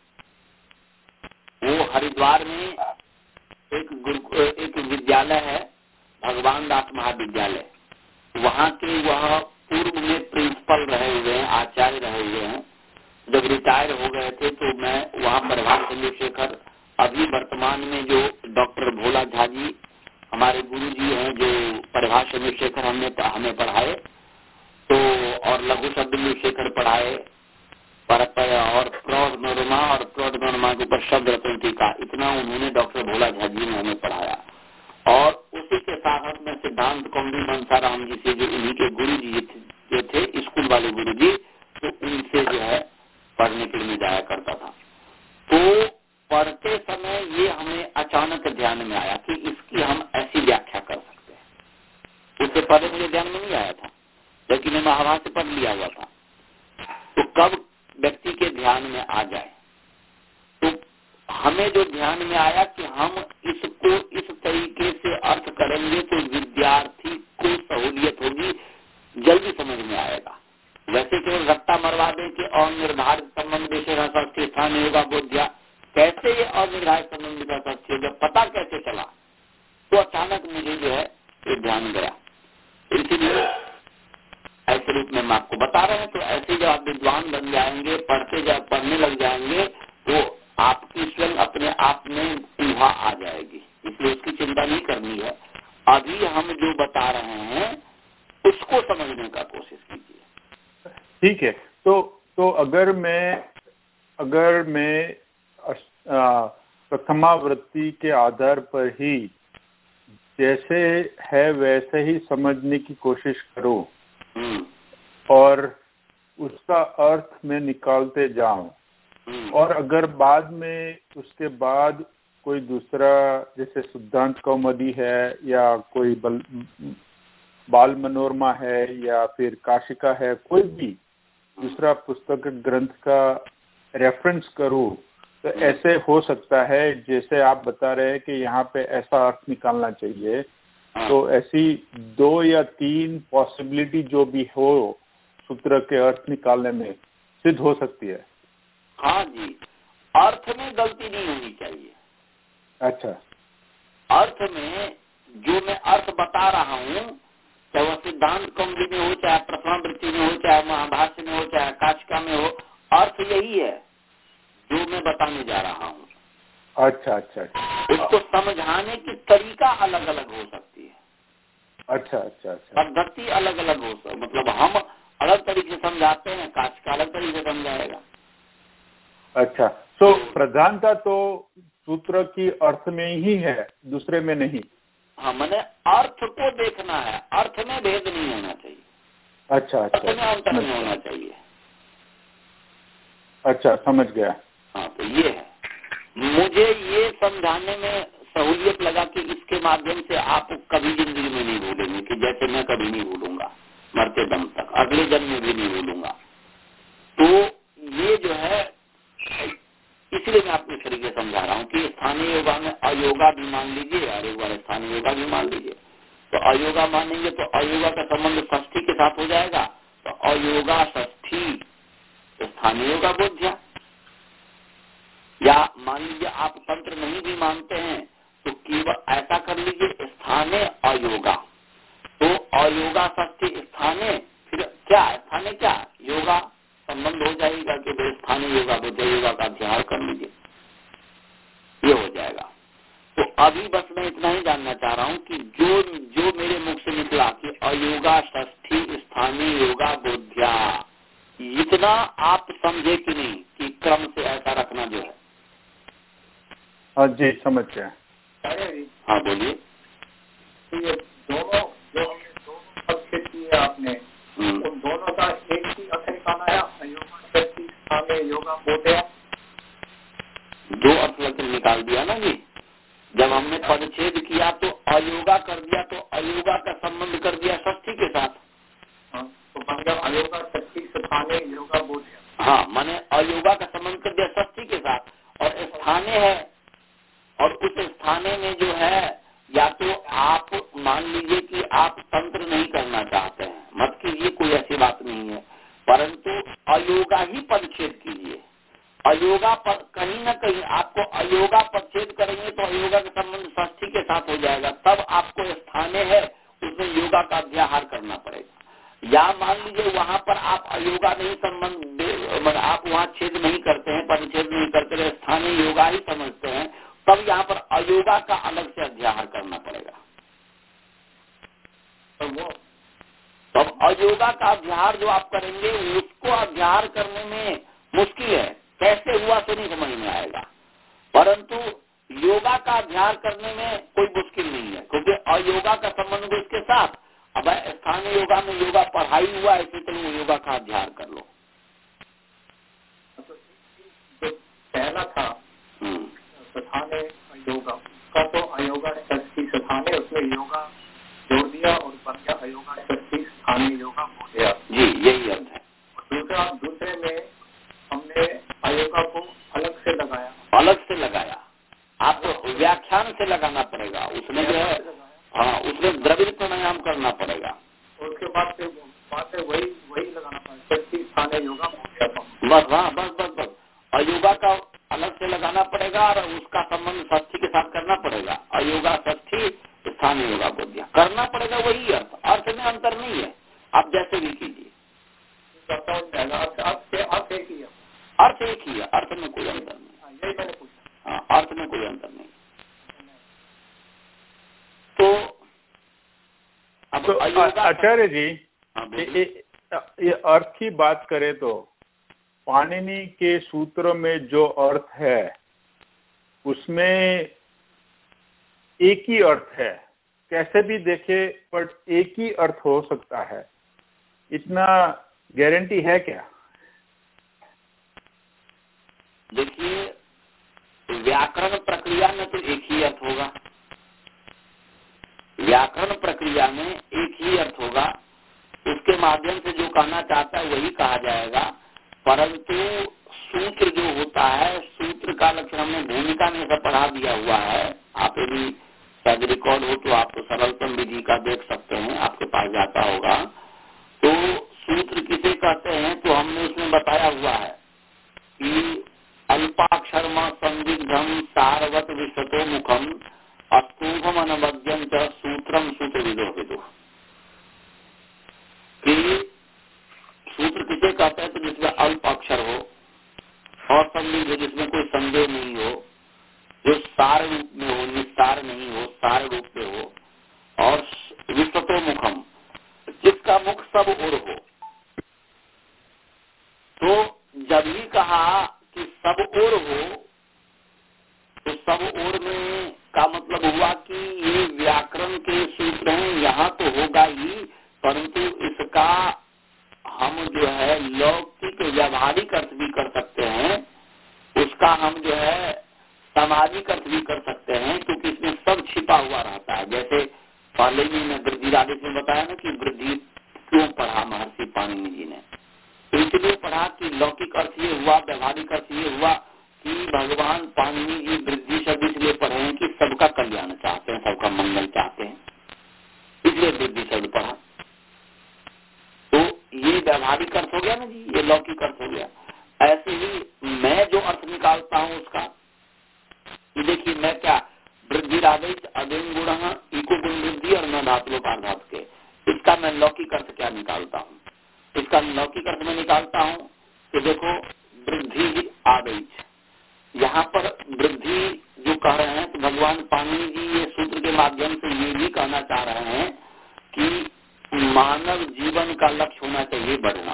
वो हरिद्वार में एक गुरु एक विद्यालय है, भगवान दास महाविद्यालय, वहाँ के वह पूर्व में प्रिंसिपल रहे हुए हैं, आचार्य रहे हुए हैं। जब रिटायर हो गए थे तो मैं वहाँ प्रभात चंद्रशेखर, अभी वर्तमान में जो डॉक्टर भोला झा जी हमारे गुरु जी हैं, जो प्रभात चंद्रशेखर हमने हमें पढ़ाए, तो और लघु चंद्रशेखर पढ़ाए पर और प्रौढ़ मनोरमा और प्रौढ़ मनोरमा के ऊपर शब्द रत्न टीका, इतना उन्होंने डॉक्टर भोला झा जी ने हमें पढ़ाया। और उसी के साथ में सिद्धांत कौमुदी मनसा राम जी से, जो इन्हीं के गुरु जी जो थे स्कूल वाले गुरु जी, तो उनसे जो है पढ़ने के लिए जाया करता था। तो पढ़ते समय ये हमें अचानक ध्यान में आया कि इसकी हम ऐसी व्याख्या कर सकते हैं। उससे पहले मुझे ध्यान में नहीं आया था, लेकिन मैं महाभारत से पढ़ लिया हुआ था। तो कब व्यक्ति के ध्यान में आ जाए, तो हमें जो ध्यान में आया कि हम इसको इस तरीके से अर्थ करेंगे तो विद्यार्थी को सहूलियत होगी, जल्दी समझ में आएगा। वैसे केवल रट्टा मरवा दे कि अनिर्धारित संबंध विषय स्थान होगा बोध्या, कैसे ये अनिर्धारित संबंध का सत्य जब पता कैसे चला, तो अचानक मुझे जो है ये ध्यान गया। इसीलिए ऐसे रूप में हम आपको बता रहे हैं। तो ऐसे जब आप विद्वान बन जाएंगे, पढ़ते जब पढ़ने लग जाएंगे, तो आपकी स्वयं अपने आप में ऊहा आ जाएगी, इसलिए उसकी चिंता नहीं करनी है। अभी हम जो बता रहे हैं उसको समझने का कोशिश कीजिए। ठीक है। तो तो अगर मैं अगर मैं प्रथमावृत्ति के आधार पर ही जैसे है वैसे ही समझने की कोशिश करूं और उसका अर्थ में निकालते जाऊं, और अगर बाद में उसके बाद कोई दूसरा जैसे सिद्धांत कौमुदी है या कोई बल, बाल मनोरमा है या फिर काशिका है, कोई भी दूसरा पुस्तक ग्रंथ का रेफरेंस करूं, तो ऐसे हो सकता है जैसे आप बता रहे हैं कि यहाँ पे ऐसा अर्थ निकालना चाहिए, तो ऐसी दो या तीन पॉसिबिलिटी जो भी हो सूत्र के अर्थ निकालने में सिद्ध हो सकती है। हाँ जी, अर्थ में गलती नहीं होनी चाहिए। अच्छा, अर्थ में जो मैं अर्थ बता रहा हूँ, चाहे वह सिद्धांत कौमुदी में हो, चाहे प्रथमावृत्ति में हो, चाहे महाभाष्य में हो, चाहे काशिका में हो, अर्थ यही है जो मैं बताने जा रहा हूँ। अच्छा अच्छा अच्छा। उसको समझाने की तरीका अलग अलग हो सकती है। अच्छा अच्छा अच्छा। पद्धति अलग अलग हो सकती, मतलब हम अलग तरीके से समझाते हैं, काशिका अलग तरीके से समझाएगा। अच्छा, तो प्रधानता तो सूत्र की अर्थ में ही है, दूसरे में नहीं। हाँ, मैंने अर्थ को देखना है, अर्थ में भेद नहीं होना चाहिए। अच्छा अच्छा, अर्थ में अंतर नहीं होना चाहिए। अच्छा, समझ गया। हाँ, तो ये है, मुझे ये समझाने में सहूलियत लगा कि इसके माध्यम से आप कभी जिंदगी में नहीं भूलेंगे, कि जैसे मैं कभी नहीं भूलूंगा मरते दम तक, अगले जन्म में भी नहीं भूलूंगा। तो ये जो है, इसलिए मैं आपको इस तरीके समझा रहा हूँ कि स्थानीय योगा में अयोगा भी मान लीजिए और एक बार स्थानीय योगा भी मान लीजिए। तो अयोगा मानेंगे तो अयोगा का संबंध षष्ठी के साथ हो जाएगा, तो अयोगा षष्ठी स्थानीय योगा बोध्या। या मान लीजिए आप तंत्र नहीं भी मानते हैं तो केवल ऐसा कर लीजिए स्थानीय अयोगा, तो अयोगा षष्ठी स्थानीय, फिर क्या स्थानीय क्या योगा संबंध हो जाएगा कि भाई स्थानीय योगा बोध्य योगा का अध्ययन कर लीजिए, ये हो जाएगा। तो अभी बस मैं इतना ही जानना चाह रहा हूँ कि जो जो मेरे मुख से निकला कि अयोगा षष्ठी स्थानीय योगा बोध्या, इतना आप समझे कि नहीं कि क्रम से ऐसा रखना जो है। हाँ जी, समझ गया। हाँ बोलिए। ये दोनों जो हमने दोनों पक्ष किए आपने, उन दोनों का एक ही अर्थ निकाला है, अयोगा षष्ठी स्थानीय योगा बोध्या। दो अर्थ लेकर निकाल दिया ना जी। जब हमने परिच्छेद किया तो अयोगा कर दिया, तो अयोगा का संबंध कर दिया षष्ठी के साथ। हाँ, तो बन गया अयोगा षष्ठी स्थानीय योगा बोध्या। हाँ, माने अयोगा का संबंध कर दिया षष्ठी के साथ, और स्थाने है, और उस स्थाने में जो है या तो आप मान लीजिए कि आप तंत्र नहीं करना चाहते हैं, मत कीजिए, कोई ऐसी बात नहीं है, परंतु अयोगा ही परिच्छेद कीजिए। अयोगा पर कहीं ना कहीं आपको अयोगा परिच्छेद करेंगे तो अयोगा का संबंध षष्ठी के साथ हो जाएगा, तब आपको स्थाने है उसमें योगा का अध्याहार करना पड़ेगा। या मान लीजिए वहां पर आप अयोगा नहीं संबंध, आप वहां छेद नहीं करते हैं, परिच्छेद नहीं करते, स्थानीय योगा ही समझते हैं, तब यहाँ पर अयोगा का अलग से अध्याहार करना पड़ेगा। तो वो तब अयोगा का अध्याहार जो आप करेंगे उसको अध्याहार करने में मुश्किल है, कैसे हुआ तो नहीं समझ में आएगा, परंतु योगा का अध्याहार करने में कोई मुश्किल नहीं है, क्योंकि अयोगा का संबंध उसके साथ। अब स्थानीय योगा में योगा पढ़ाई हुआ है, इसी तरह योगा का अध्याहार कर लो। जो पहला था स्थाने योगा का, तो अयोगा षष्ठी स्थाने, उसमें योगा जोड़ दिया और बन गया अयोगा षष्ठी स्थानीय योगा हो गया। जी, यही अर्थ है। दूसरा दूसरे में हमने अयोगा को अलग से लगाया, अलग से लगाया, आपको व्याख्यान से लगाना पड़ेगा, उसमें जो है हाँ, उसमें द्रविड़ प्राणायाम करना पड़ेगा, उसके बाद से बात है वही वही लगाना पड़ेगा, षष्ठी स्थानीय योगा हो गया। बस हाँ, बस बस बस अयोगा का अलग से लगाना पड़ेगा और उसका संबंध षष्ठी के साथ करना पड़ेगा। अयोगा षष्ठी स्थानीय योगा को दिया करना पड़ेगा, वही अर्थ, अर्थ में अंतर नहीं है, आप जैसे भी कीजिए, अर्थ एक ही है, अर्थ एक ही है, अर्थ में कोई अंतर नहीं। यही मैंने पूछा, हाँ, अर्थ में कोई अंतर नहीं। तो अब तो आचार्य जी, ये, ये अर्थ की बात करें तो पाणिनि के सूत्र में जो अर्थ है उसमें एक ही अर्थ है, कैसे भी देखे पर एक ही अर्थ हो सकता है, इतना गारंटी है क्या? देखिए, व्याकरण प्रक्रिया में तो एक ही अर्थ होगा, व्याकरण प्रक्रिया में एक ही अर्थ होगा, उसके माध्यम से जो कहना चाहता है वही कहा जाएगा, परंतु सूत्र जो होता है, सूत्र का लक्ष्य हमने भूमिका में सब पढ़ा दिया हुआ है, आप यदि शायद रिकॉर्ड हो तो आप तो सरलतम विधि का देख सकते हैं, आपके पास जाता होगा, तो सूत्र किसे कहते हैं तो हमने उसमें बताया हुआ है कि अल्पाक्षर संदिग्धम सारवत विशतो मुखम अस्तूभम अनवद्यं च सूत्रम सूत्र विदो विदो, कि सूत्र किसे कहते हैं तो जिसमें अल्प अक्षर हो और संदिग्ध, जिसमें कोई संदेह नहीं हो, जो सार रूप में हो, निस्सार नहीं हो, सार रूप में हो, और विशतो मुखम, जिसका मुख सब ओर हो। तो जब ही कहा कि सब ओर हो तो सब ओर में का मतलब हुआ कि ये व्याकरण के सूत्र हैं, यहाँ तो होगा ही, परंतु इसका हम जो है लौकिक व्यावहारिक अर्थ भी कर सकते हैं, उसका हम जो है सामाजिक अर्थ भी कर सकते हैं, क्योंकि इसमें सब छिपा हुआ रहता है। जैसे पहले ही मैंने वृद्धि आदेश में बताया ना कि वृद्धि क्यों पढ़ा महर्षि पाणिनि जी ने, तो इसलिए पढ़ा कि लौकिक अर्थ ये हुआ, व्यवहारिक अर्थ ये हुआ कि भगवान पाणिनि जी वृद्धि शब्द इसलिए पढ़े हैं कि सबका कल्याण चाहते हैं, सबका मंगल चाहते हैं, इसलिए वृद्धि शब्द पढ़ा। तो ये व्यवहारिक अर्थ हो गया ना जी, ये लौकिक अर्थ हो गया। ऐसे ही मैं जो अर्थ निकालता हूँ उसका, ये देखिए मैं क्या वृद्धि आदेश अदेन गुण इको गुण वृद्धि और न धातु पार्धात के, इसका मैं लौकिक अर्थ क्या निकालता हूँ, इसका लौकिक अर्थ में निकालता हूँ कि देखो वृद्धि आदेश, यहाँ पर वृद्धि जो कह रहे हैं तो भगवान पाणिनि जी ये सूत्र के माध्यम से ये भी कहना चाह रहे हैं कि मानव जीवन का लक्ष्य होना चाहिए बढ़ना।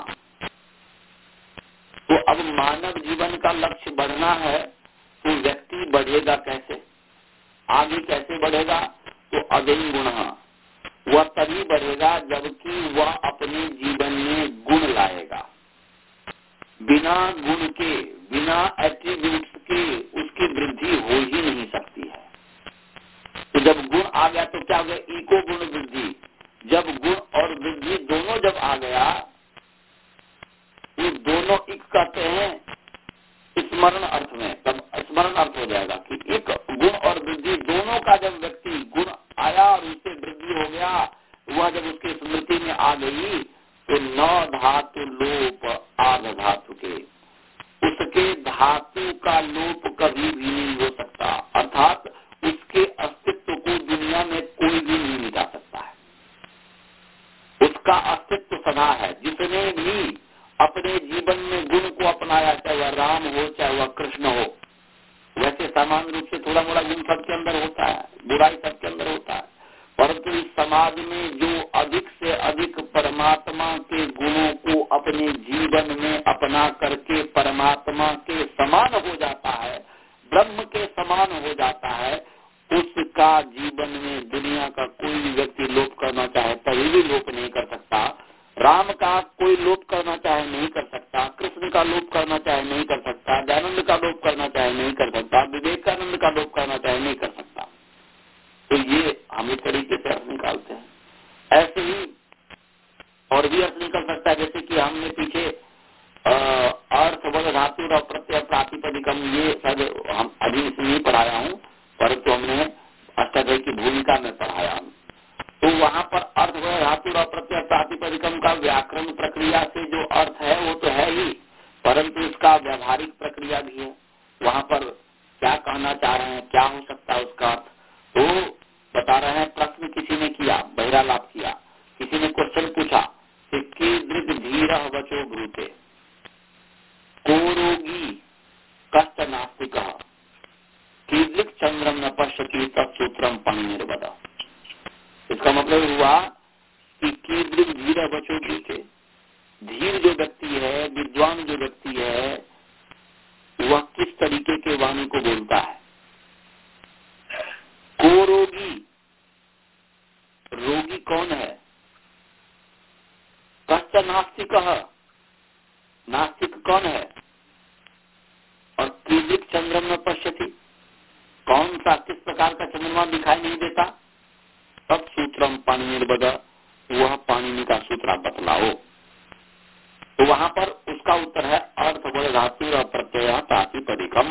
तो अब मानव जीवन का लक्ष्य बढ़ना है तो व्यक्ति बढ़ेगा कैसे, आगे कैसे बढ़ेगा, तो अदेन गुण, वह तभी बढ़ेगा जबकि वह अपने जीवन में गुण लाएगा। बिना गुण के, बिना एट्रीब्यूट्स के उसकी वृद्धि हो ही नहीं सकती है। तो जब गुण आ गया तो क्या हो गया, इको गुण वृद्धि, जब गुण और वृद्धि दोनों जब आ गया, ये दोनों इक कहते हो जाएगा कि एक गुण और वृद्धि दोनों का जब व्यक्ति गुण आया और उससे वृद्धि हो गया, वह जब उसकी स्मृति में आ गई तो नौ धातु लोप आर्ध धातु के, उसके धातु का लोप कभी भी नहीं हो सकता, अर्थात उसके अस्तित्व को दुनिया में कोई भी नहीं मिटा सकता है। उसका अस्तित्व सदा है। जिसने भी अपने जीवन में गुण को अपनाया, चाहे वह राम हो चाहे वह कृष्ण हो, वैसे सामान्य रूप से थोड़ा मोड़ा गुण सबके अंदर होता है, बुराई सबके अंदर होता है, परंतु इस समाज में जो अधिक से अधिक परमात्मा के गुणों को अपने जीवन में अपना करके परमात्मा के समान हो जाता है, ब्रह्म के समान हो जाता है, उसका जीवन में दुनिया का कोई भी व्यक्ति लोप करना चाहे तभी भी लोप नहीं कर सकता। राम का कोई लोप करना चाहे नहीं कर सकता, कृष्ण का लोप करना चाहे नहीं कर सकता, दयानंद का लोप करना चाहे नहीं कर सकता, विवेकानंद का लोप करना चाहे नहीं कर सकता। तो ये हम इस तरीके से अर्थ निकालते हैं। ऐसे ही और भी अर्थ निकल सकता है, जैसे कि हमने पीछे अर्थ वद धातु और प्रत्यय प्रातिपदिकम, ये सब हम अभी नहीं पढ़ाया हूँ, परंतु हमने अष्टाध्यायी की भूमिका में पढ़ाया हूँ। तो वहाँ पर अर्थ वद धातु और प्रत्यय प्रातिपदिकम का व्याकरण प्रक्रिया से जो अर्थ है वो तो है ही, परंतु इसका व्यावहारिक प्रक्रिया भी है। वहाँ पर क्या कहना चाह रहे हैं, क्या हो सकता है उसका अर्थ, तो बता रहे हैं। प्रश्न किसी ने किया, बहिरालाप किया, किसी ने क्वेश्चन पूछा कि कीदृग धीरः वचो ब्रूते को रोगी कष्ट नास्तिकः कीदृग चंद्रम न पश्यति तत्सूत्रम पाणिनिर्वद। इसका मतलब हुआ कि कीदृग धीरः वचो ब्रूते, धीर जो व्यक्ति है, विद्वान जो व्यक्ति है, वह किस तरीके के वाणी को बोलता है। को रोगी, रोगी कौन है। कष्ट नास्तिक, नास्तिक कौन है। और कीदृग चंद्रम न पश्यति, कौन सा किस प्रकार का चंद्रमा दिखाई नहीं देता। तब सूत्रम पाणिनिर्वद, वह पाणिनि का सूत्र आप बतलाओ। तो वहां पर उसका उत्तर है अर्थ वद धातु और प्रत्यय प्रातिपदिकम।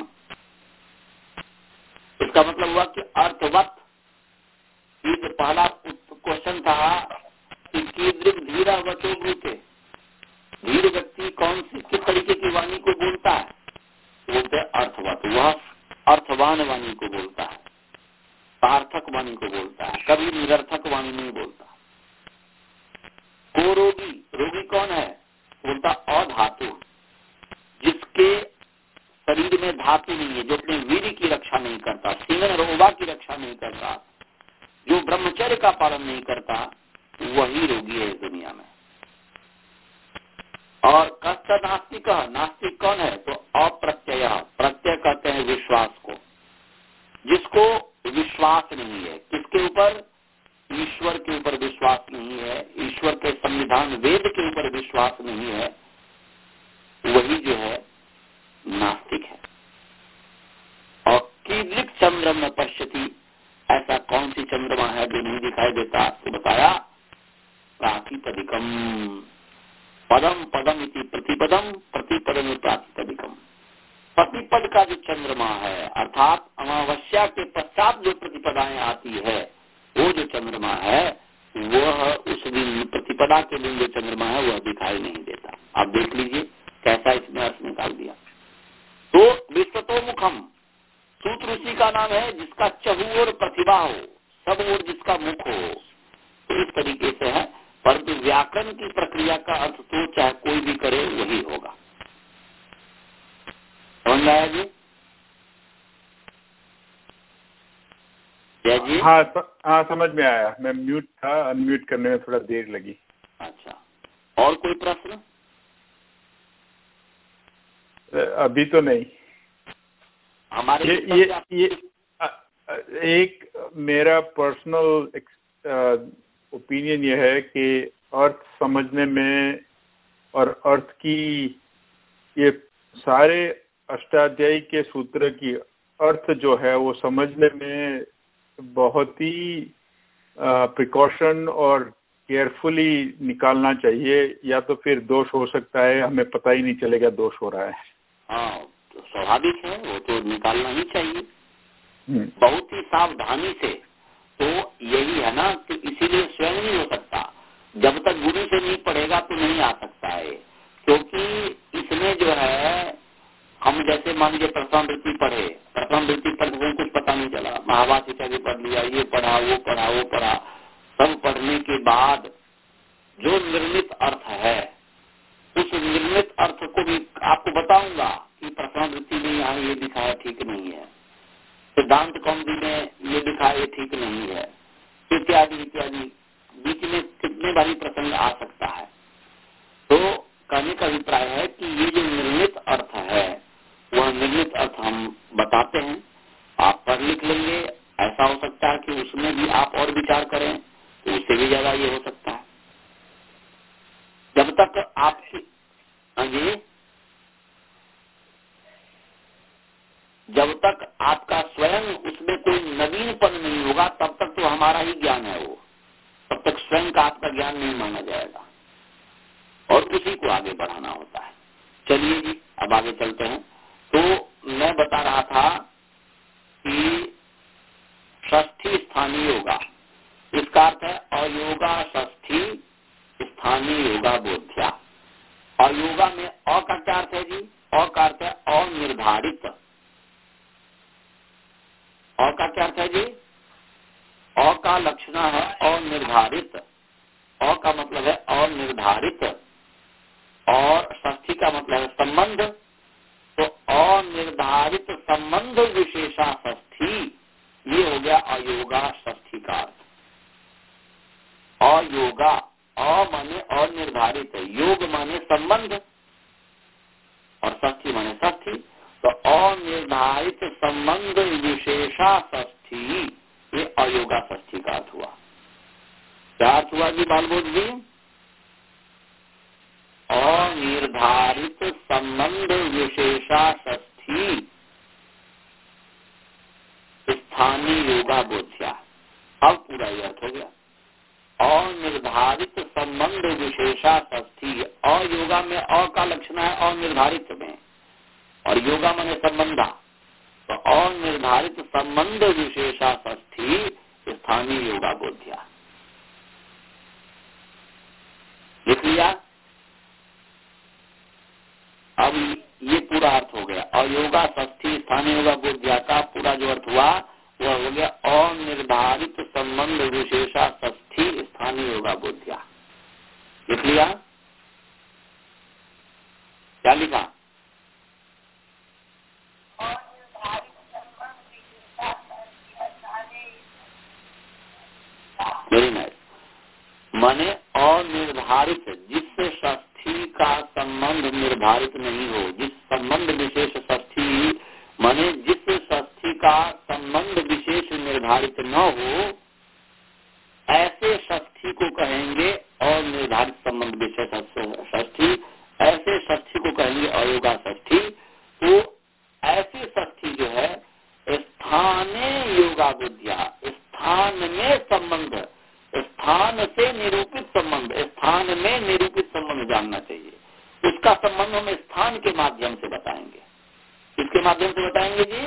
इसका मतलब हुआ कि अर्थवत, ये पहला क्वेश्चन था कि कीदृग धीरः वचो ब्रूते, धीर व्यक्ति कौन सी किस तरीके की वाणी को बोलता है, बोलते हैं अर्थवत, वह अर्थवान वाणी को बोलता है, सार्थक वाणी को बोलता है, कभी निरर्थक वाणी नहीं बोलता। को रोगी, रोगी कौन है, बोलता अधातु, जिसके शरीर में धातु नहीं है, जो अपने वीर्य की रक्षा नहीं करता, सीमन रोबा की रक्षा नहीं करता, जो ब्रह्मचर्य का पालन नहीं करता, वही रोगी है इस दुनिया में। और कष्ट नास्तिक, नास्तिक कौन है, तो अप्रत्यय, प्रत्यय कहते हैं विश्वास को, जिसको विश्वास नहीं है, किसके ऊपर, ईश्वर के ऊपर विश्वास नहीं है, ईश्वर के संविधान वेद के ऊपर विश्वास नहीं है, वही जो है नास्तिक है। और कीदृग चंद्रम न पश्यति, ऐसा कौन सी चंद्रमा है जो नहीं दिखाई देता, तो बताया प्रातिपदिकम, पदम पदम इति प्रतिपदम, प्रतिपदम प्रातिपदिकम। प्रतिपद का जो चंद्रमा है, अर्थात अमावस्या के पश्चात जो प्रतिपदाएं आती है, वो जो चंद्रमा है वह उस दिन प्रतिपदा के दिन जो चंद्रमा है वह दिखाई नहीं देता। आप देख लीजिए कैसा इसमें अर्थ निकाल दिया। तो विश्वतोमुखम, सूत्र उसी का नाम है जिसका चहुओर प्रतिभा हो, सब ओर जिसका मुख हो, तो इस तरीके से है। परंतु व्याकरण की प्रक्रिया का अर्थ तो चाहे कोई भी करे वही होगा। समझ आया जी? जय जी। हाँ हाँ समझ में आया। मैं म्यूट था, अनम्यूट करने में थोड़ा देर लगी। अच्छा, और कोई प्रश्न? अभी तो नहीं। हमारे ये ये, ये एक मेरा पर्सनल ओपिनियन ये है कि अर्थ समझने में और अर्थ की ये सारे अष्टाध्यायी के सूत्र की अर्थ जो है वो समझने में बहुत ही प्रिकॉशन और केयरफुली निकालना चाहिए, या तो फिर दोष हो सकता है, हमें पता ही नहीं चलेगा दोष हो रहा है। हाँ, तो स्वाभाविक है, वो तो निकालना ही चाहिए बहुत ही सावधानी से। तो यही है ना कि इसीलिए स्वयं नहीं हो सकता, जब तक गुरु से नहीं पढ़ेगा तो नहीं आ सकता है, क्योंकि इसमें जो है हम जैसे मान लीजिए प्रथम वृत्ति पढ़े, प्रथम वृत्ति पढ़ने कुछ पता नहीं चला, महाभारत इत्यादि पढ़ लिया, ये पढ़ा वो पढ़ा वो पढ़ा, सब पढ़ने के बाद जो निर्मित अर्थ है उस निर्मित अर्थ को भी आपको बताऊंगा कि प्रथम वृत्ति में यहाँ ये दिखाया ठीक नहीं है, सिद्धांत कौमुदी में ये दिखाया ये ठीक नहीं है, इत्यादि इत्यादि बीच में कितने बारी प्रसंग आ सकता है। तो कहने का अभिप्राय है कि ये जो निर्मित अर्थ है वह निर्मित अर्थ हम बताते हैं, आप पढ़ लिख लेंगे, ऐसा हो सकता है कि उसमें भी आप और विचार करें तो उससे भी ज्यादा ये हो सकता है। जब तक आपकी जी जब तक आपका स्वयं उसमें कोई नवीनपन नहीं होगा तब तक तो हमारा ही ज्ञान है, वो तब तक स्वयं का आपका ज्ञान नहीं माना जाएगा और उसी को आगे बढ़ाना होता है। चलिए जी अब आगे चलते हैं। तो मैं बता रहा था कि षष्ठी स्थानीय योगा, इसका अर्थ है अयोगा षष्ठी स्थानीय योगा बोध्या। अयोगा में अ का क्या अर्थ है जी? अ का अर्थ है अनिर्धारित। अ का क्या अर्थ है जी? अ का लक्षण है अनिर्धारित। अ का मतलब है अनिर्धारित और षष्ठी का मतलब है संबंध। तो अनिर्धारित संबंध विशेषा षष्ठी, ये हो गया अयोगा षष्ठी का अर्थ। अयोगा, अ माने अनिर्धारित, योग माने संबंध और षष्ठी माने षष्ठी। तो अनिर्धारित संबंध विशेषा षष्ठी, ये अयोगा षष्ठी का अर्थ हुआ। क्या अर्थ हुआ जी बालबोध जी? अनिर्धारित संबंध विशेषा षष्ठी स्थानीय योगा बोध्या। अब पूरा ये अर्थ हो गया। अनिर्धारित संबंध विशेषा षष्ठी। अयोगा में अ का लक्षण है अनिर्धारित में और योगा माने संबंधा। तो अनिर्धारित संबंध विशेषा षष्ठी स्थानीय योगा बोध्या। लिख लिया? अब ये पूरा अर्थ हो गया। अयोगा षष्ठी स्थानीय योगा बोध्या का पूरा जो अर्थ हुआ वह हो गया अनिर्धारित संबंध विशेषा षष्ठी स्थानीय योगा बोध्या। लिख लिया? क्या लिखा? Very nice. माने अनिर्धारित, जिससे षष्ठी का संबंध निर्धारित नहीं हो, जिस संबंध विशेष षष्ठी माने जिस षष्ठी का संबंध विशेष निर्धारित न हो, ऐसे षष्ठी को कहेंगे अनिर्धारित संबंध विशेष षष्ठी। ऐसे षष्ठी को कहेंगे अयोगा षष्ठी। तो ऐसी षष्ठी जो है स्थाने योगा बुद्धिया, स्थान में संबंध, स्थान से निरूपित संबंध, स्थान में निरूपित संबंध जानना चाहिए। उसका संबंध हम स्थान के माध्यम से बताएंगे। किसके माध्यम से बताएंगे जी?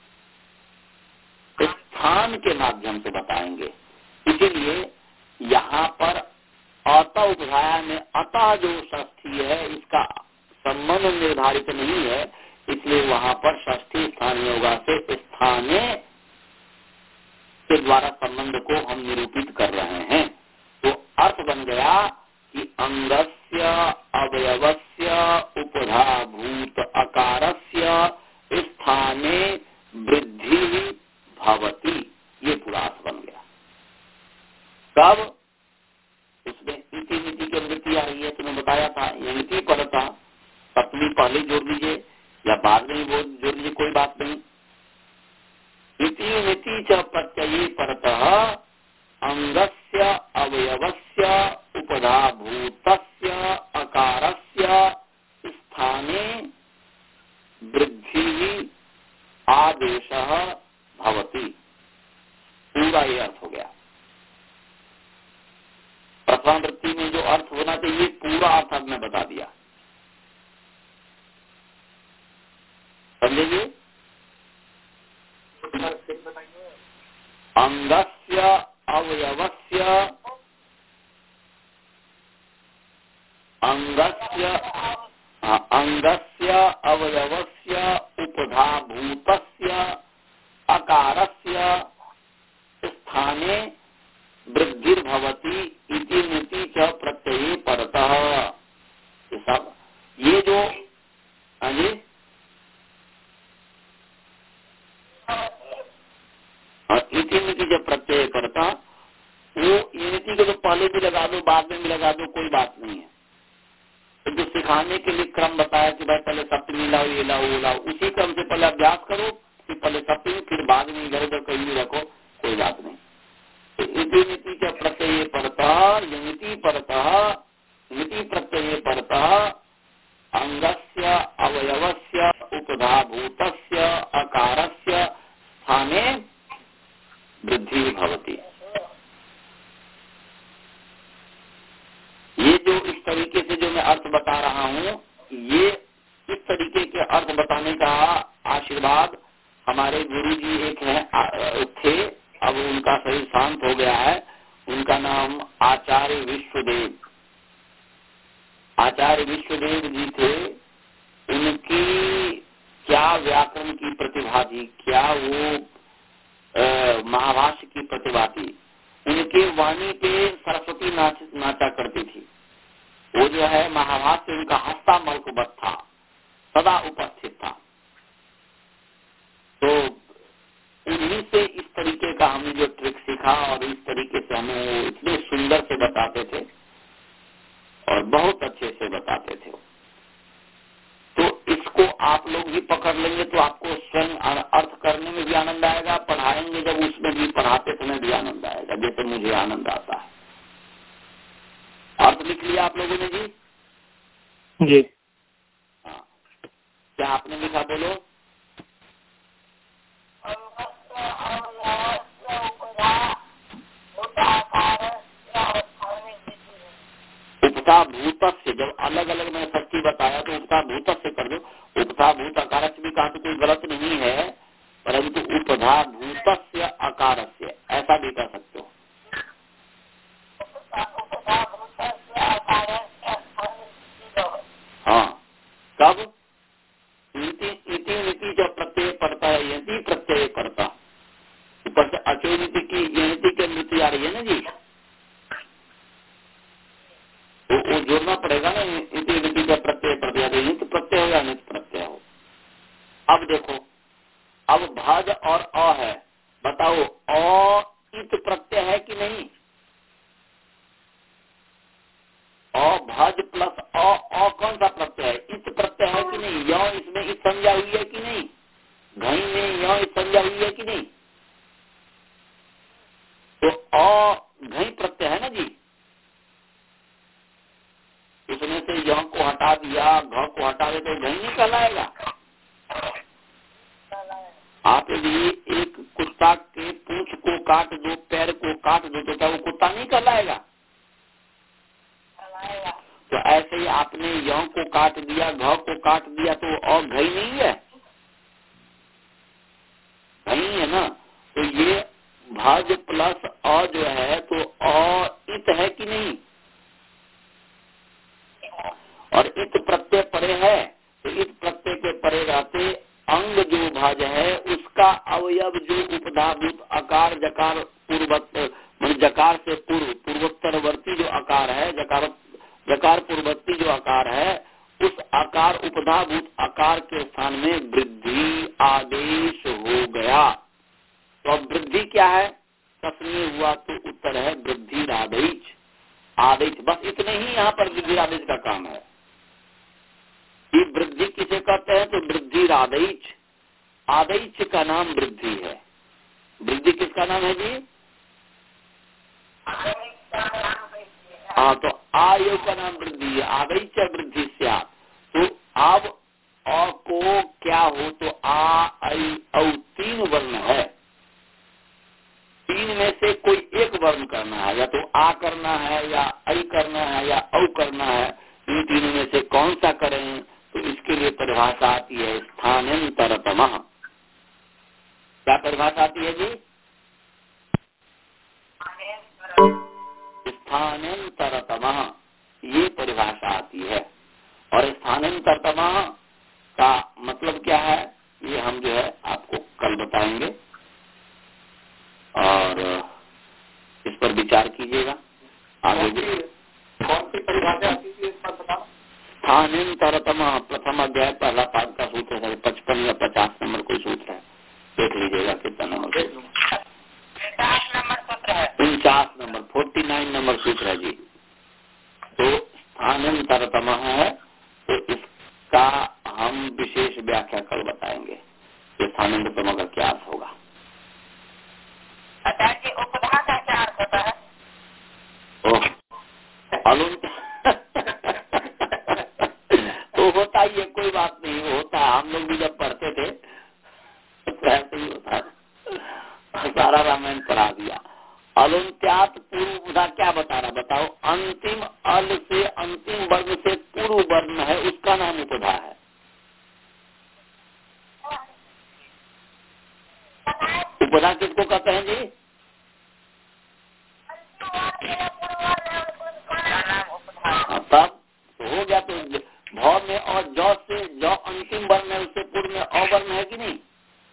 स्थान के माध्यम से बताएंगे। इसीलिए यहाँ पर अतः उपधाया में अतः जो षष्ठी है इसका संबंध निर्धारित नहीं है, इसलिए वहाँ पर षष्ठी स्थान योगा से स्थाने के द्वारा संबंध को हम निरूपित कर रहे हैं। तो अर्थ बन गया कि अंगस्य अवयवस्य उपधाभूत अकारस्य स्थाने वृद्धि भवति, ये पूरा अर्थ बन गया। कब? उसमें इति नीति की अनुवृत्ति आ रही है, तुम्हें बताया था। ये नीति पद था, सप्तमी पहले जोड़ दीजिए या बाद में वो जोड़ दीजिए, कोई बात नहीं। इति नीति च प्रत्यये परतः अंगस्य अवयवस्य उपधाभूतस्य अकारस्य स्थाने वृद्धि आदेशः भवति। पूरा ये अर्थ हो गया। प्रथम वृत्ति में जो अर्थ होना चाहिए पूरा अर्थ अब मैं बता दिया। समझिए। अंगस्य अवयवस्य अंगस्य अंगस्य अवयवस्य उपधाभूतस्य अकारस्य स्थाने वृद्धिर्भवति इति नीति च प्रत्यये परतः। ये सब ये जो जी इति नीति जब प्रत्यय करता वो ये नीति को तो पहले भी लगा दो बाद में भी लगा दो, कोई बात नहीं है। तो जो सिखाने के लिए क्रम बताया कि भाई पहले सप्तमी लाओ, ये लाओ, वो लाओ, उसी क्रम से पहले अभ्यास करो, फिर पहले सप्तमी फिर बाद में इधर उधर कहीं भी रखो, कोई बात नहीं। तो इति नीति च प्रत्यय परतः नीति परतः नीति प्रत्यय परतः अंगस्य अवयवस्य उपधाभूतस्य अकारस्य स्थाने वृद्धि भवति। ये जो इस तरीके से जो मैं अर्थ बता रहा हूँ, ये इस तरीके के अर्थ बताने का आशीर्वाद हमारे गुरु जी एक हैं थे, अब उनका शरीर शांत हो गया है, उनका नाम आचार्य विश्वदेव आचार्य विश्वदेव जी थे। उनकी क्या व्याकरण की प्रतिभा थी, क्या वो महाभाष्य की प्रतिभा थी। उनके वाणी पे सरस्वती नाच नाचा करती थी। वो जो है महाभाष्य उनका हस्ता मलकबत था, सदा उपस्थित था। तो उन्हीं से इस तरीके का हमने जो ट्रिक सीखा और इस तरीके से हमें वो इतने सुंदर से बताते थे और बहुत अच्छे से बताते थे। तो इसको आप लोग भी पकड़ लेंगे तो आपको स्वयं अर्थ करने में भी आनंद आएगा, पढ़ाएंगे जब उसमें भी पढ़ाते समय भी आनंद आएगा, जैसे मुझे आनंद आता है। अर्थ लिख लिया आप लोगों ने जी? जी हाँ, क्या आपने लिखा बोलो? उपता भूत से, जब अलग अलग मैंने शक्ति बताया तो उपता भूत से कर दो। उपता भूत अकार से भी कहा तो कोई गलत नहीं है, परंतु उपधा भूत से अकार से ऐसा भी कर सकते हो। हाँ, कब इति इति नीति जब प्रत्यय पड़ता है, यदि प्रत्यय करता ऊपर से अचो नीति की नीति के नीति आ रही है ना जी, वो, वो जोड़ना पड़ेगा ना। इति नीति का प्रत्यय पड़ता है, नित्य प्रत्यय हो या नित्य प्रत्यय हो। अब देखो, अब भज और अ है, बताओ अ इत प्रत्यय है कि नहीं? अ भज प्लस अ अ कौन सा प्रत्यय है? इत प्रत्यय है कि नहीं? य इसमें इत संज्ञा हुई है कि नहीं? घई में य इत संज्ञा हुई है कि नहीं? तो अ घई प्रत्यय है ना जी, उसमें से य को हटा दिया, घ को हटा दे तो घई नहीं कहलाएगा। आप यदि एक कुत्ता के पूंछ को काट दो, पैर को काट दो, तो क्या वो कुत्ता नहीं कहलाएगा? तो ऐसे ही आपने य को काट दिया, घ को काट दिया, तो और घई नहीं है, घई है ना। तो ये भज प्लस अ जो है तो अ इत है कि नहीं? और इत प्रत्यय परे है, तो इत प्रत्यय के परे रहते अंग जो भज है उसका अवयव जो उपधाभूत अकार जकार पूर्वोत्तर, जकार से पूर्व पूर्वोत्तरवर्ती जो आकार है, जकार जकार पूर्ववर्ती जो आकार है, उस आकार उपधाभूत आकार के स्थान में वृद्धि आदेश हो गया। तो अब वृद्धि क्या है? तस्मीय हुआ तो उत्तर है वृद्धि आदेश। आदेश बस इतने ही यहाँ पर वृद्धि आदेश का काम है। ये वृद्धि किसे कहते हैं? तो वृद्धि आदेश, आदेश का नाम वृद्धि है। वृद्धि किसका नाम है जी? हाँ, तो आयु का नाम वृद्धि है, आदेश वृद्धि से। तो अब अ को क्या हो तो आ आई औ तीन वर्ण है, तीन में से कोई एक वर्ण करना है, या तो आ करना है या ऐ करना है या औ करना है। इन तीनों में से कौन सा करें? तो इसके लिए परिभाषा आती है स्थानांतरतमः। क्या परिभाषा आती है जी? स्थानांतरतमः, ये परिभाषा आती है। और स्थानांतरतमः का मतलब क्या है ये हम जो है आपको कल बताएंगे और इस पर विचार कीजिएगा। आगे कौन सी परिभाषा आती है इस पर बताओ। स्थानांतरतमः प्रथम अध्याय पहला पाद का सूत्र है, पचपन या पचास नंबर कोई सूत्र है, देख लीजिएगा कितना नंबर। पचास नंबर सूत्र है, उनचास नंबर, फोर्टी नाइन नंबर सूत्र है जी। तो स्थानांतरतमः है, तो इसका हम विशेष व्याख्या कल बताएंगे कि स्थानांतरतमः का क्या अर्थ होगा। आचार्य जी उपधा का क्या अर्थ होता है? ओह अलुंत तो होता ही है, कोई बात नहीं, होता है। हम लोग भी जब पढ़ते थे तो ऐसे ही होता है। सारा रामायण पढ़ा दिया। अलुंत्यात पूर्व उदा क्या बता रहा बताओ? अंतिम अल से अंतिम वर्ण से पूर्व वर्ण है, उसका नाम उपधा है। उपधा किसको कहते हैं जी? तब तो हो गया। तो भ में और ज से ज अंतिम वर्ण है, उससे पूर्व में अवर्ण है कि नहीं,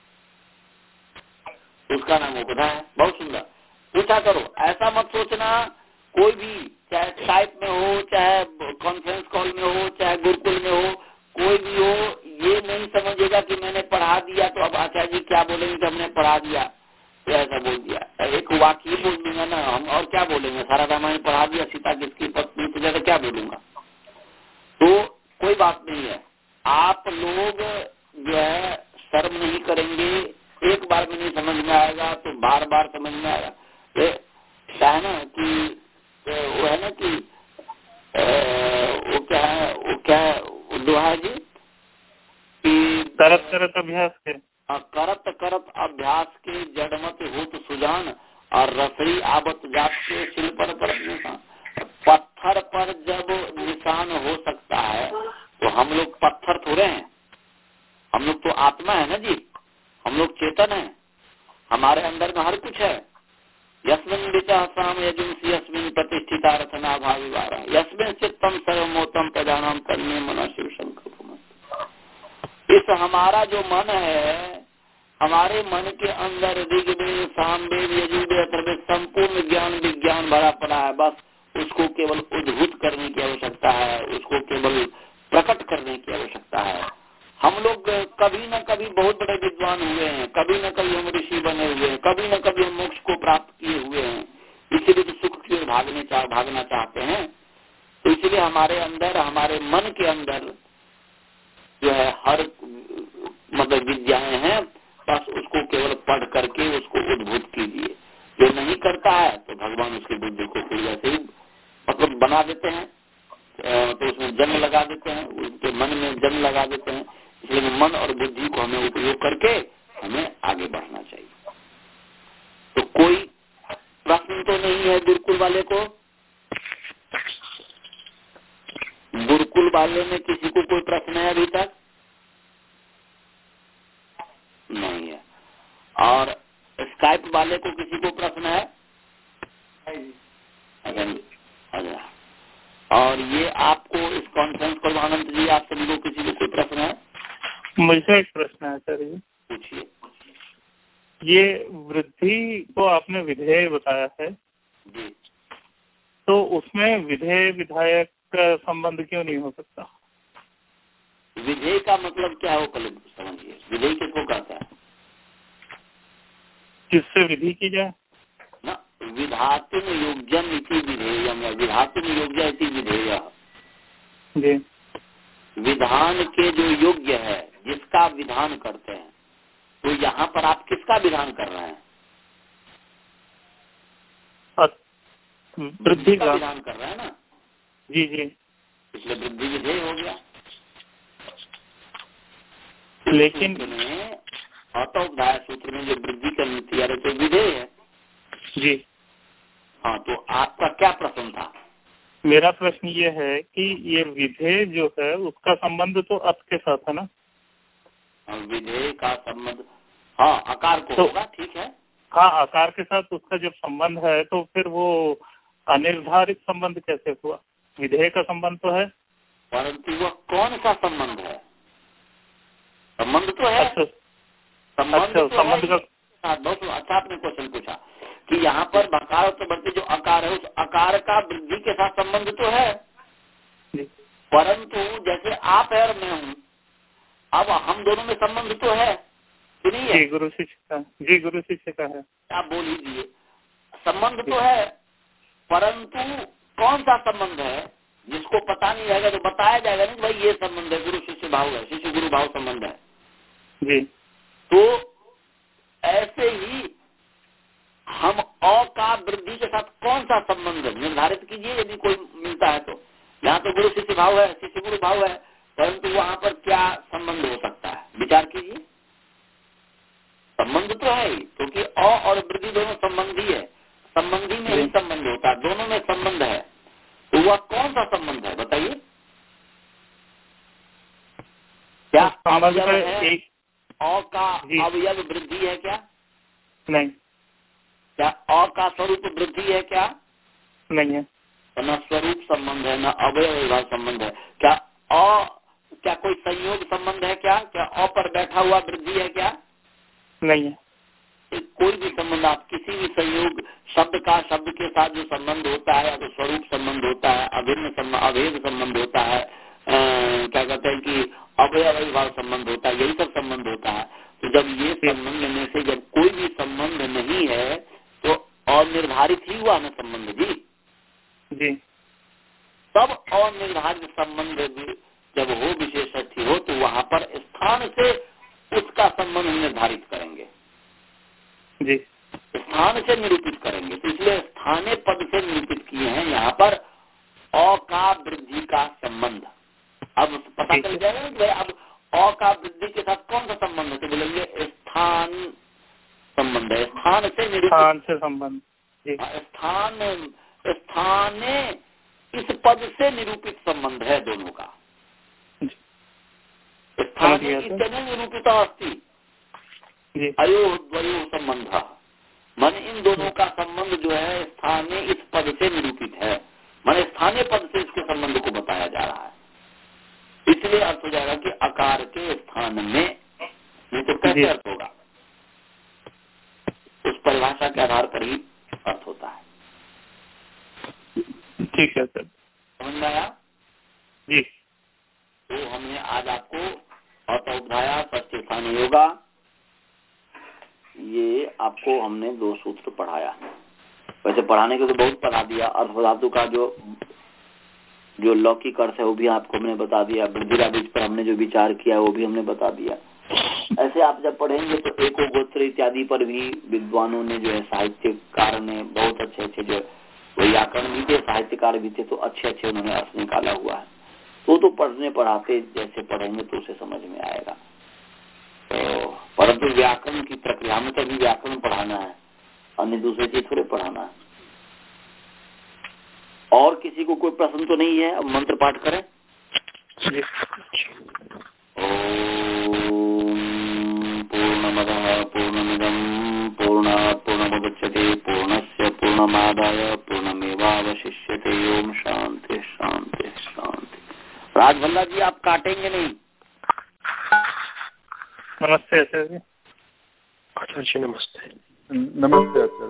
उसका नाम उपधा है। बहुत सुंदर। पूछा करो, ऐसा मत सोचना कोई भी, चाहे स्काइप में हो, चाहे कॉन्फ्रेंस कॉल में हो, चाहे गुरुकुल में हो, कोई भी हो, ये नहीं समझेगा कि मैंने पढ़ा दिया तो अब आचार्य जी क्या बोलेंगे कि हमने पढ़ा दिया तो ऐसा बोल दिया। एक वाक्य बोल दूंगा ना हम, और क्या बोलेंगे? सारा रामायण पढ़ा दिया, सीता किसकी पत्नी तो ज्यादा क्या बोलूंगा। तो कोई बात नहीं है, आप लोग जो है शर्म नहीं करेंगे। एक बार में नहीं समझ में आएगा तो बार बार समझ में आएगा। क्या है ना कि वो है ना कि वो क्या है वो क्या है वो दोहा जी कि करत करत अभ्यास के करत करत अभ्यास के जड़मत होत सुजान और रसई आबत जात के सिल पर पर निशान। पत्थर पर जब निशान हो सकता है तो हम लोग पत्थर थोड़े हैं, हम लोग तो आत्मा है ना जी, हम लोग चेतन है, हमारे अंदर में हर कुछ है। यस्मिन विचासाम यजुंसी यस्मिन प्रतिष्ठिता रचना भाविवारा यस्मिन चित्तम सर्वमोतम प्रजानाम तन्मे मना शिव शंकर। इस हमारा जो मन है, हमारे मन के अंदर ऋग्वेद सामवेद यजुर्वेद अथर्ववेद संपूर्ण ज्ञान विज्ञान भरा पड़ा है। बस उसको केवल उद्भूत करने की आवश्यकता है, उसको केवल प्रकट करने की आवश्यकता है। हम लोग कभी न कभी बहुत बड़े विद्वान हुए हैं, कभी न कभी हम ऋषि बने हुए हैं, कभी न कभी हम मोक्ष को प्राप्त किए हुए हैं, इसीलिए तो सुख की ओर भागने चाह भागना चाहते हैं। तो इसलिए हमारे अंदर, हमारे मन के अंदर जो है हर मतलब विद्याएं हैं, बस उसको केवल पढ़ करके उसको उद्भूत कीजिए। जो नहीं करता है तो भगवान उसकी बुद्धि को फिर वैसे ही मतलब बना देते हैं, तो उसमें जन्म लगा देते हैं, उसके मन में जन्म लगा देते हैं। इसलिए मन और बुद्धि को हमें उपयोग करके हमें आगे बढ़ना चाहिए। तो कोई प्रश्न तो नहीं है गुरुकुल वाले को? गुरुकुल वाले में किसी को कोई प्रश्न है अभी तक? नहीं है। और स्काइप वाले को किसी को प्रश्न है? अच्छा, और ये आपको इस कॉन्फ्रेंस पर आनंद जी आप सभी को किसी को कोई प्रश्न है? मुझे एक प्रश्न है सर, ये पूछिए। ये वृद्धि को आपने विधेय बताया है जी, तो उसमें विधेय विधायक का संबंध क्यों नहीं हो सकता? विधेय का मतलब क्या हो पहले समझिए। विधेय किसको कहता है? किससे विधि की जाए ना, विधातुम योग्यम इति विधेयम या विधातुम योग्य इति विधेय। जी, विधान के जो योग्य है, जिसका विधान करते हैं, तो यहाँ पर आप किसका विधान कर रहे हैं? वृद्धि का विधान कर रहे हैं ना। जी जी, इसलिए वृद्धि विधेय हो गया। लेकिन अतोपधाय सूत्र में जो वृद्धि करनी थी यार तो विधेय है जी। हाँ, तो आपका क्या प्रश्न था? मेरा प्रश्न ये है कि ये विधेय जो है उसका संबंध तो अत के साथ है ना? विधेय का संबंध हाँ आकार को तो, होगा, ठीक है। हाँ आकार के साथ उसका जब संबंध है तो फिर वो अनिर्धारित संबंध कैसे हुआ? विधेय का संबंध तो है, परंतु वह कौन सा संबंध है? संबंध तो है। अच्छा, संबंध अच्छा, तो संबंध है। का बहुत अच्छा आपने क्वेश्चन पूछा कि यहाँ पर बकार तो बढ़ते जो आकार है उस आकार का वृद्धि के साथ संबंध तो है, परंतु जैसे आप है और मैं हूँ, अब हम दोनों में संबंध तो है कि नहीं है? जी गुरु शिष्य का, जी गुरु शिष्य का है। आप बोल लीजिए, संबंध तो है, परंतु कौन सा संबंध है जिसको पता नहीं रहेगा तो बताया जाएगा नहीं भाई ये संबंध है, गुरु शिष्य भाव है, शिष्य गुरु भाव संबंध है जी। तो ऐसे ही हम अ का वृद्धि के साथ कौन सा संबंध निर्धारित कीजिए यदि कोई मिलता है तो। यहाँ तो गुरु शिष्य भाव है, शिष्य गुरु भाव है, परंतु वहाँ पर क्या संबंध हो सकता है विचार कीजिए। संबंध तो है ही, क्योंकि अ और वृद्धि दोनों संबंधी है, संबंधी में ही संबंध होता है, दोनों में संबंध है, तो वह कौन सा संबंध है बताइए? क्या अवयव है? अ का अवयव वृद्धि है क्या? नहीं। क्या अ का स्वरूप वृद्धि है क्या? नहीं है। तो न स्वरूप संबंध है न अवयव संबंध है। क्या अ क्या कोई संयोग संबंध है क्या? क्या अ पर बैठा हुआ वृद्धि है क्या? नहीं है। कोई भी संबंध आप किसी भी संयोग शब्द का शब्द के साथ जो संबंध होता है या तो स्वरूप संबंध होता है, अभिन्न संबंध, अभेद संबंध होता है, आ, क्या कहते हैं कि अवयव भाव संबंध होता है, यही सब संबंध होता है। तो जब ये संबंध में से जब कोई भी संबंध नहीं है तो अनिर्धारित ही हुआ ना संबंध जी जी। तब अनिर्धारित संबंध जब हो विशेषण हो तो वहाँ पर स्थान से उसका संबंध निर्धारित करेंगे जी, स्थान से निरूपित करेंगे। तो इसलिए स्थानीय पद से निरूपित किए हैं यहाँ पर अ का वृद्धि का संबंध। अब पता चल जाएगा कि भाई अब अ का वृद्धि के साथ कौन सा संबंध है? तो बोलेंगे स्थान संबंध है, स्थान से निरूपित, स्थान से संबंध। स्थान स्थान इस पद से निरूपित संबंध है दोनों का। स्थान इतने निरूपित अस्ति अयो द्वयो संबंध, मन इन दोनों का संबंध जो है स्थानीय इस पद से निरूपित है, मन स्थानीय पद से इसके संबंध को बताया जा रहा है। इसलिए अर्थ हो जाएगा कि आकार के स्थान में, नहीं तो कैसे अर्थ होगा? उस परिभाषा के आधार पर ही अर्थ होता है। ठीक है सर, समझ में आया जी। तो हमने आज आपको अर्थोपधाया षष्ठी स्थान योगा, ये आपको हमने दो सूत्र पढ़ाया। वैसे पढ़ाने के तो बहुत पढ़ा दिया, अर्थ धातु का जो जो लौकिक अर्थ है वो भी आपको हमने बता दिया, वृद्धिरा बीज पर हमने जो विचार किया वो भी हमने बता दिया। ऐसे आप जब पढ़ेंगे तो एको गोत्र इत्यादि पर भी विद्वानों ने जो है साहित्यकार ने बहुत अच्छे अच्छे जो व्याकरण भी थे, साहित्यकार भी थे, तो अच्छे अच्छे उन्होंने अर्थ निकाला हुआ है। तो तो पढ़ने पढ़ाते जैसे पढ़ेंगे तो उसे समझ में आएगा। तो परंतु व्याकरण की प्रक्रिया में तो भी व्याकरण पढ़ाना है, अन्य दूसरे चीज थोड़े पढ़ाना है। और किसी को कोई प्रश्न तो नहीं है? अब मंत्र पाठ करें। ओम पूर्णमदः पूर्णमिदं पूर्णात् पूर्णमुदच्यते पूर्णस्य पूर्णमादाय पूर्णमेवावशिष्यते। ओम शांति शांति शांति। राजभल्ला जी आप काटेंगे नहीं? नमस्ते आचार्य जी। आचार्य नमस्ते। नमस्ते आचार्य।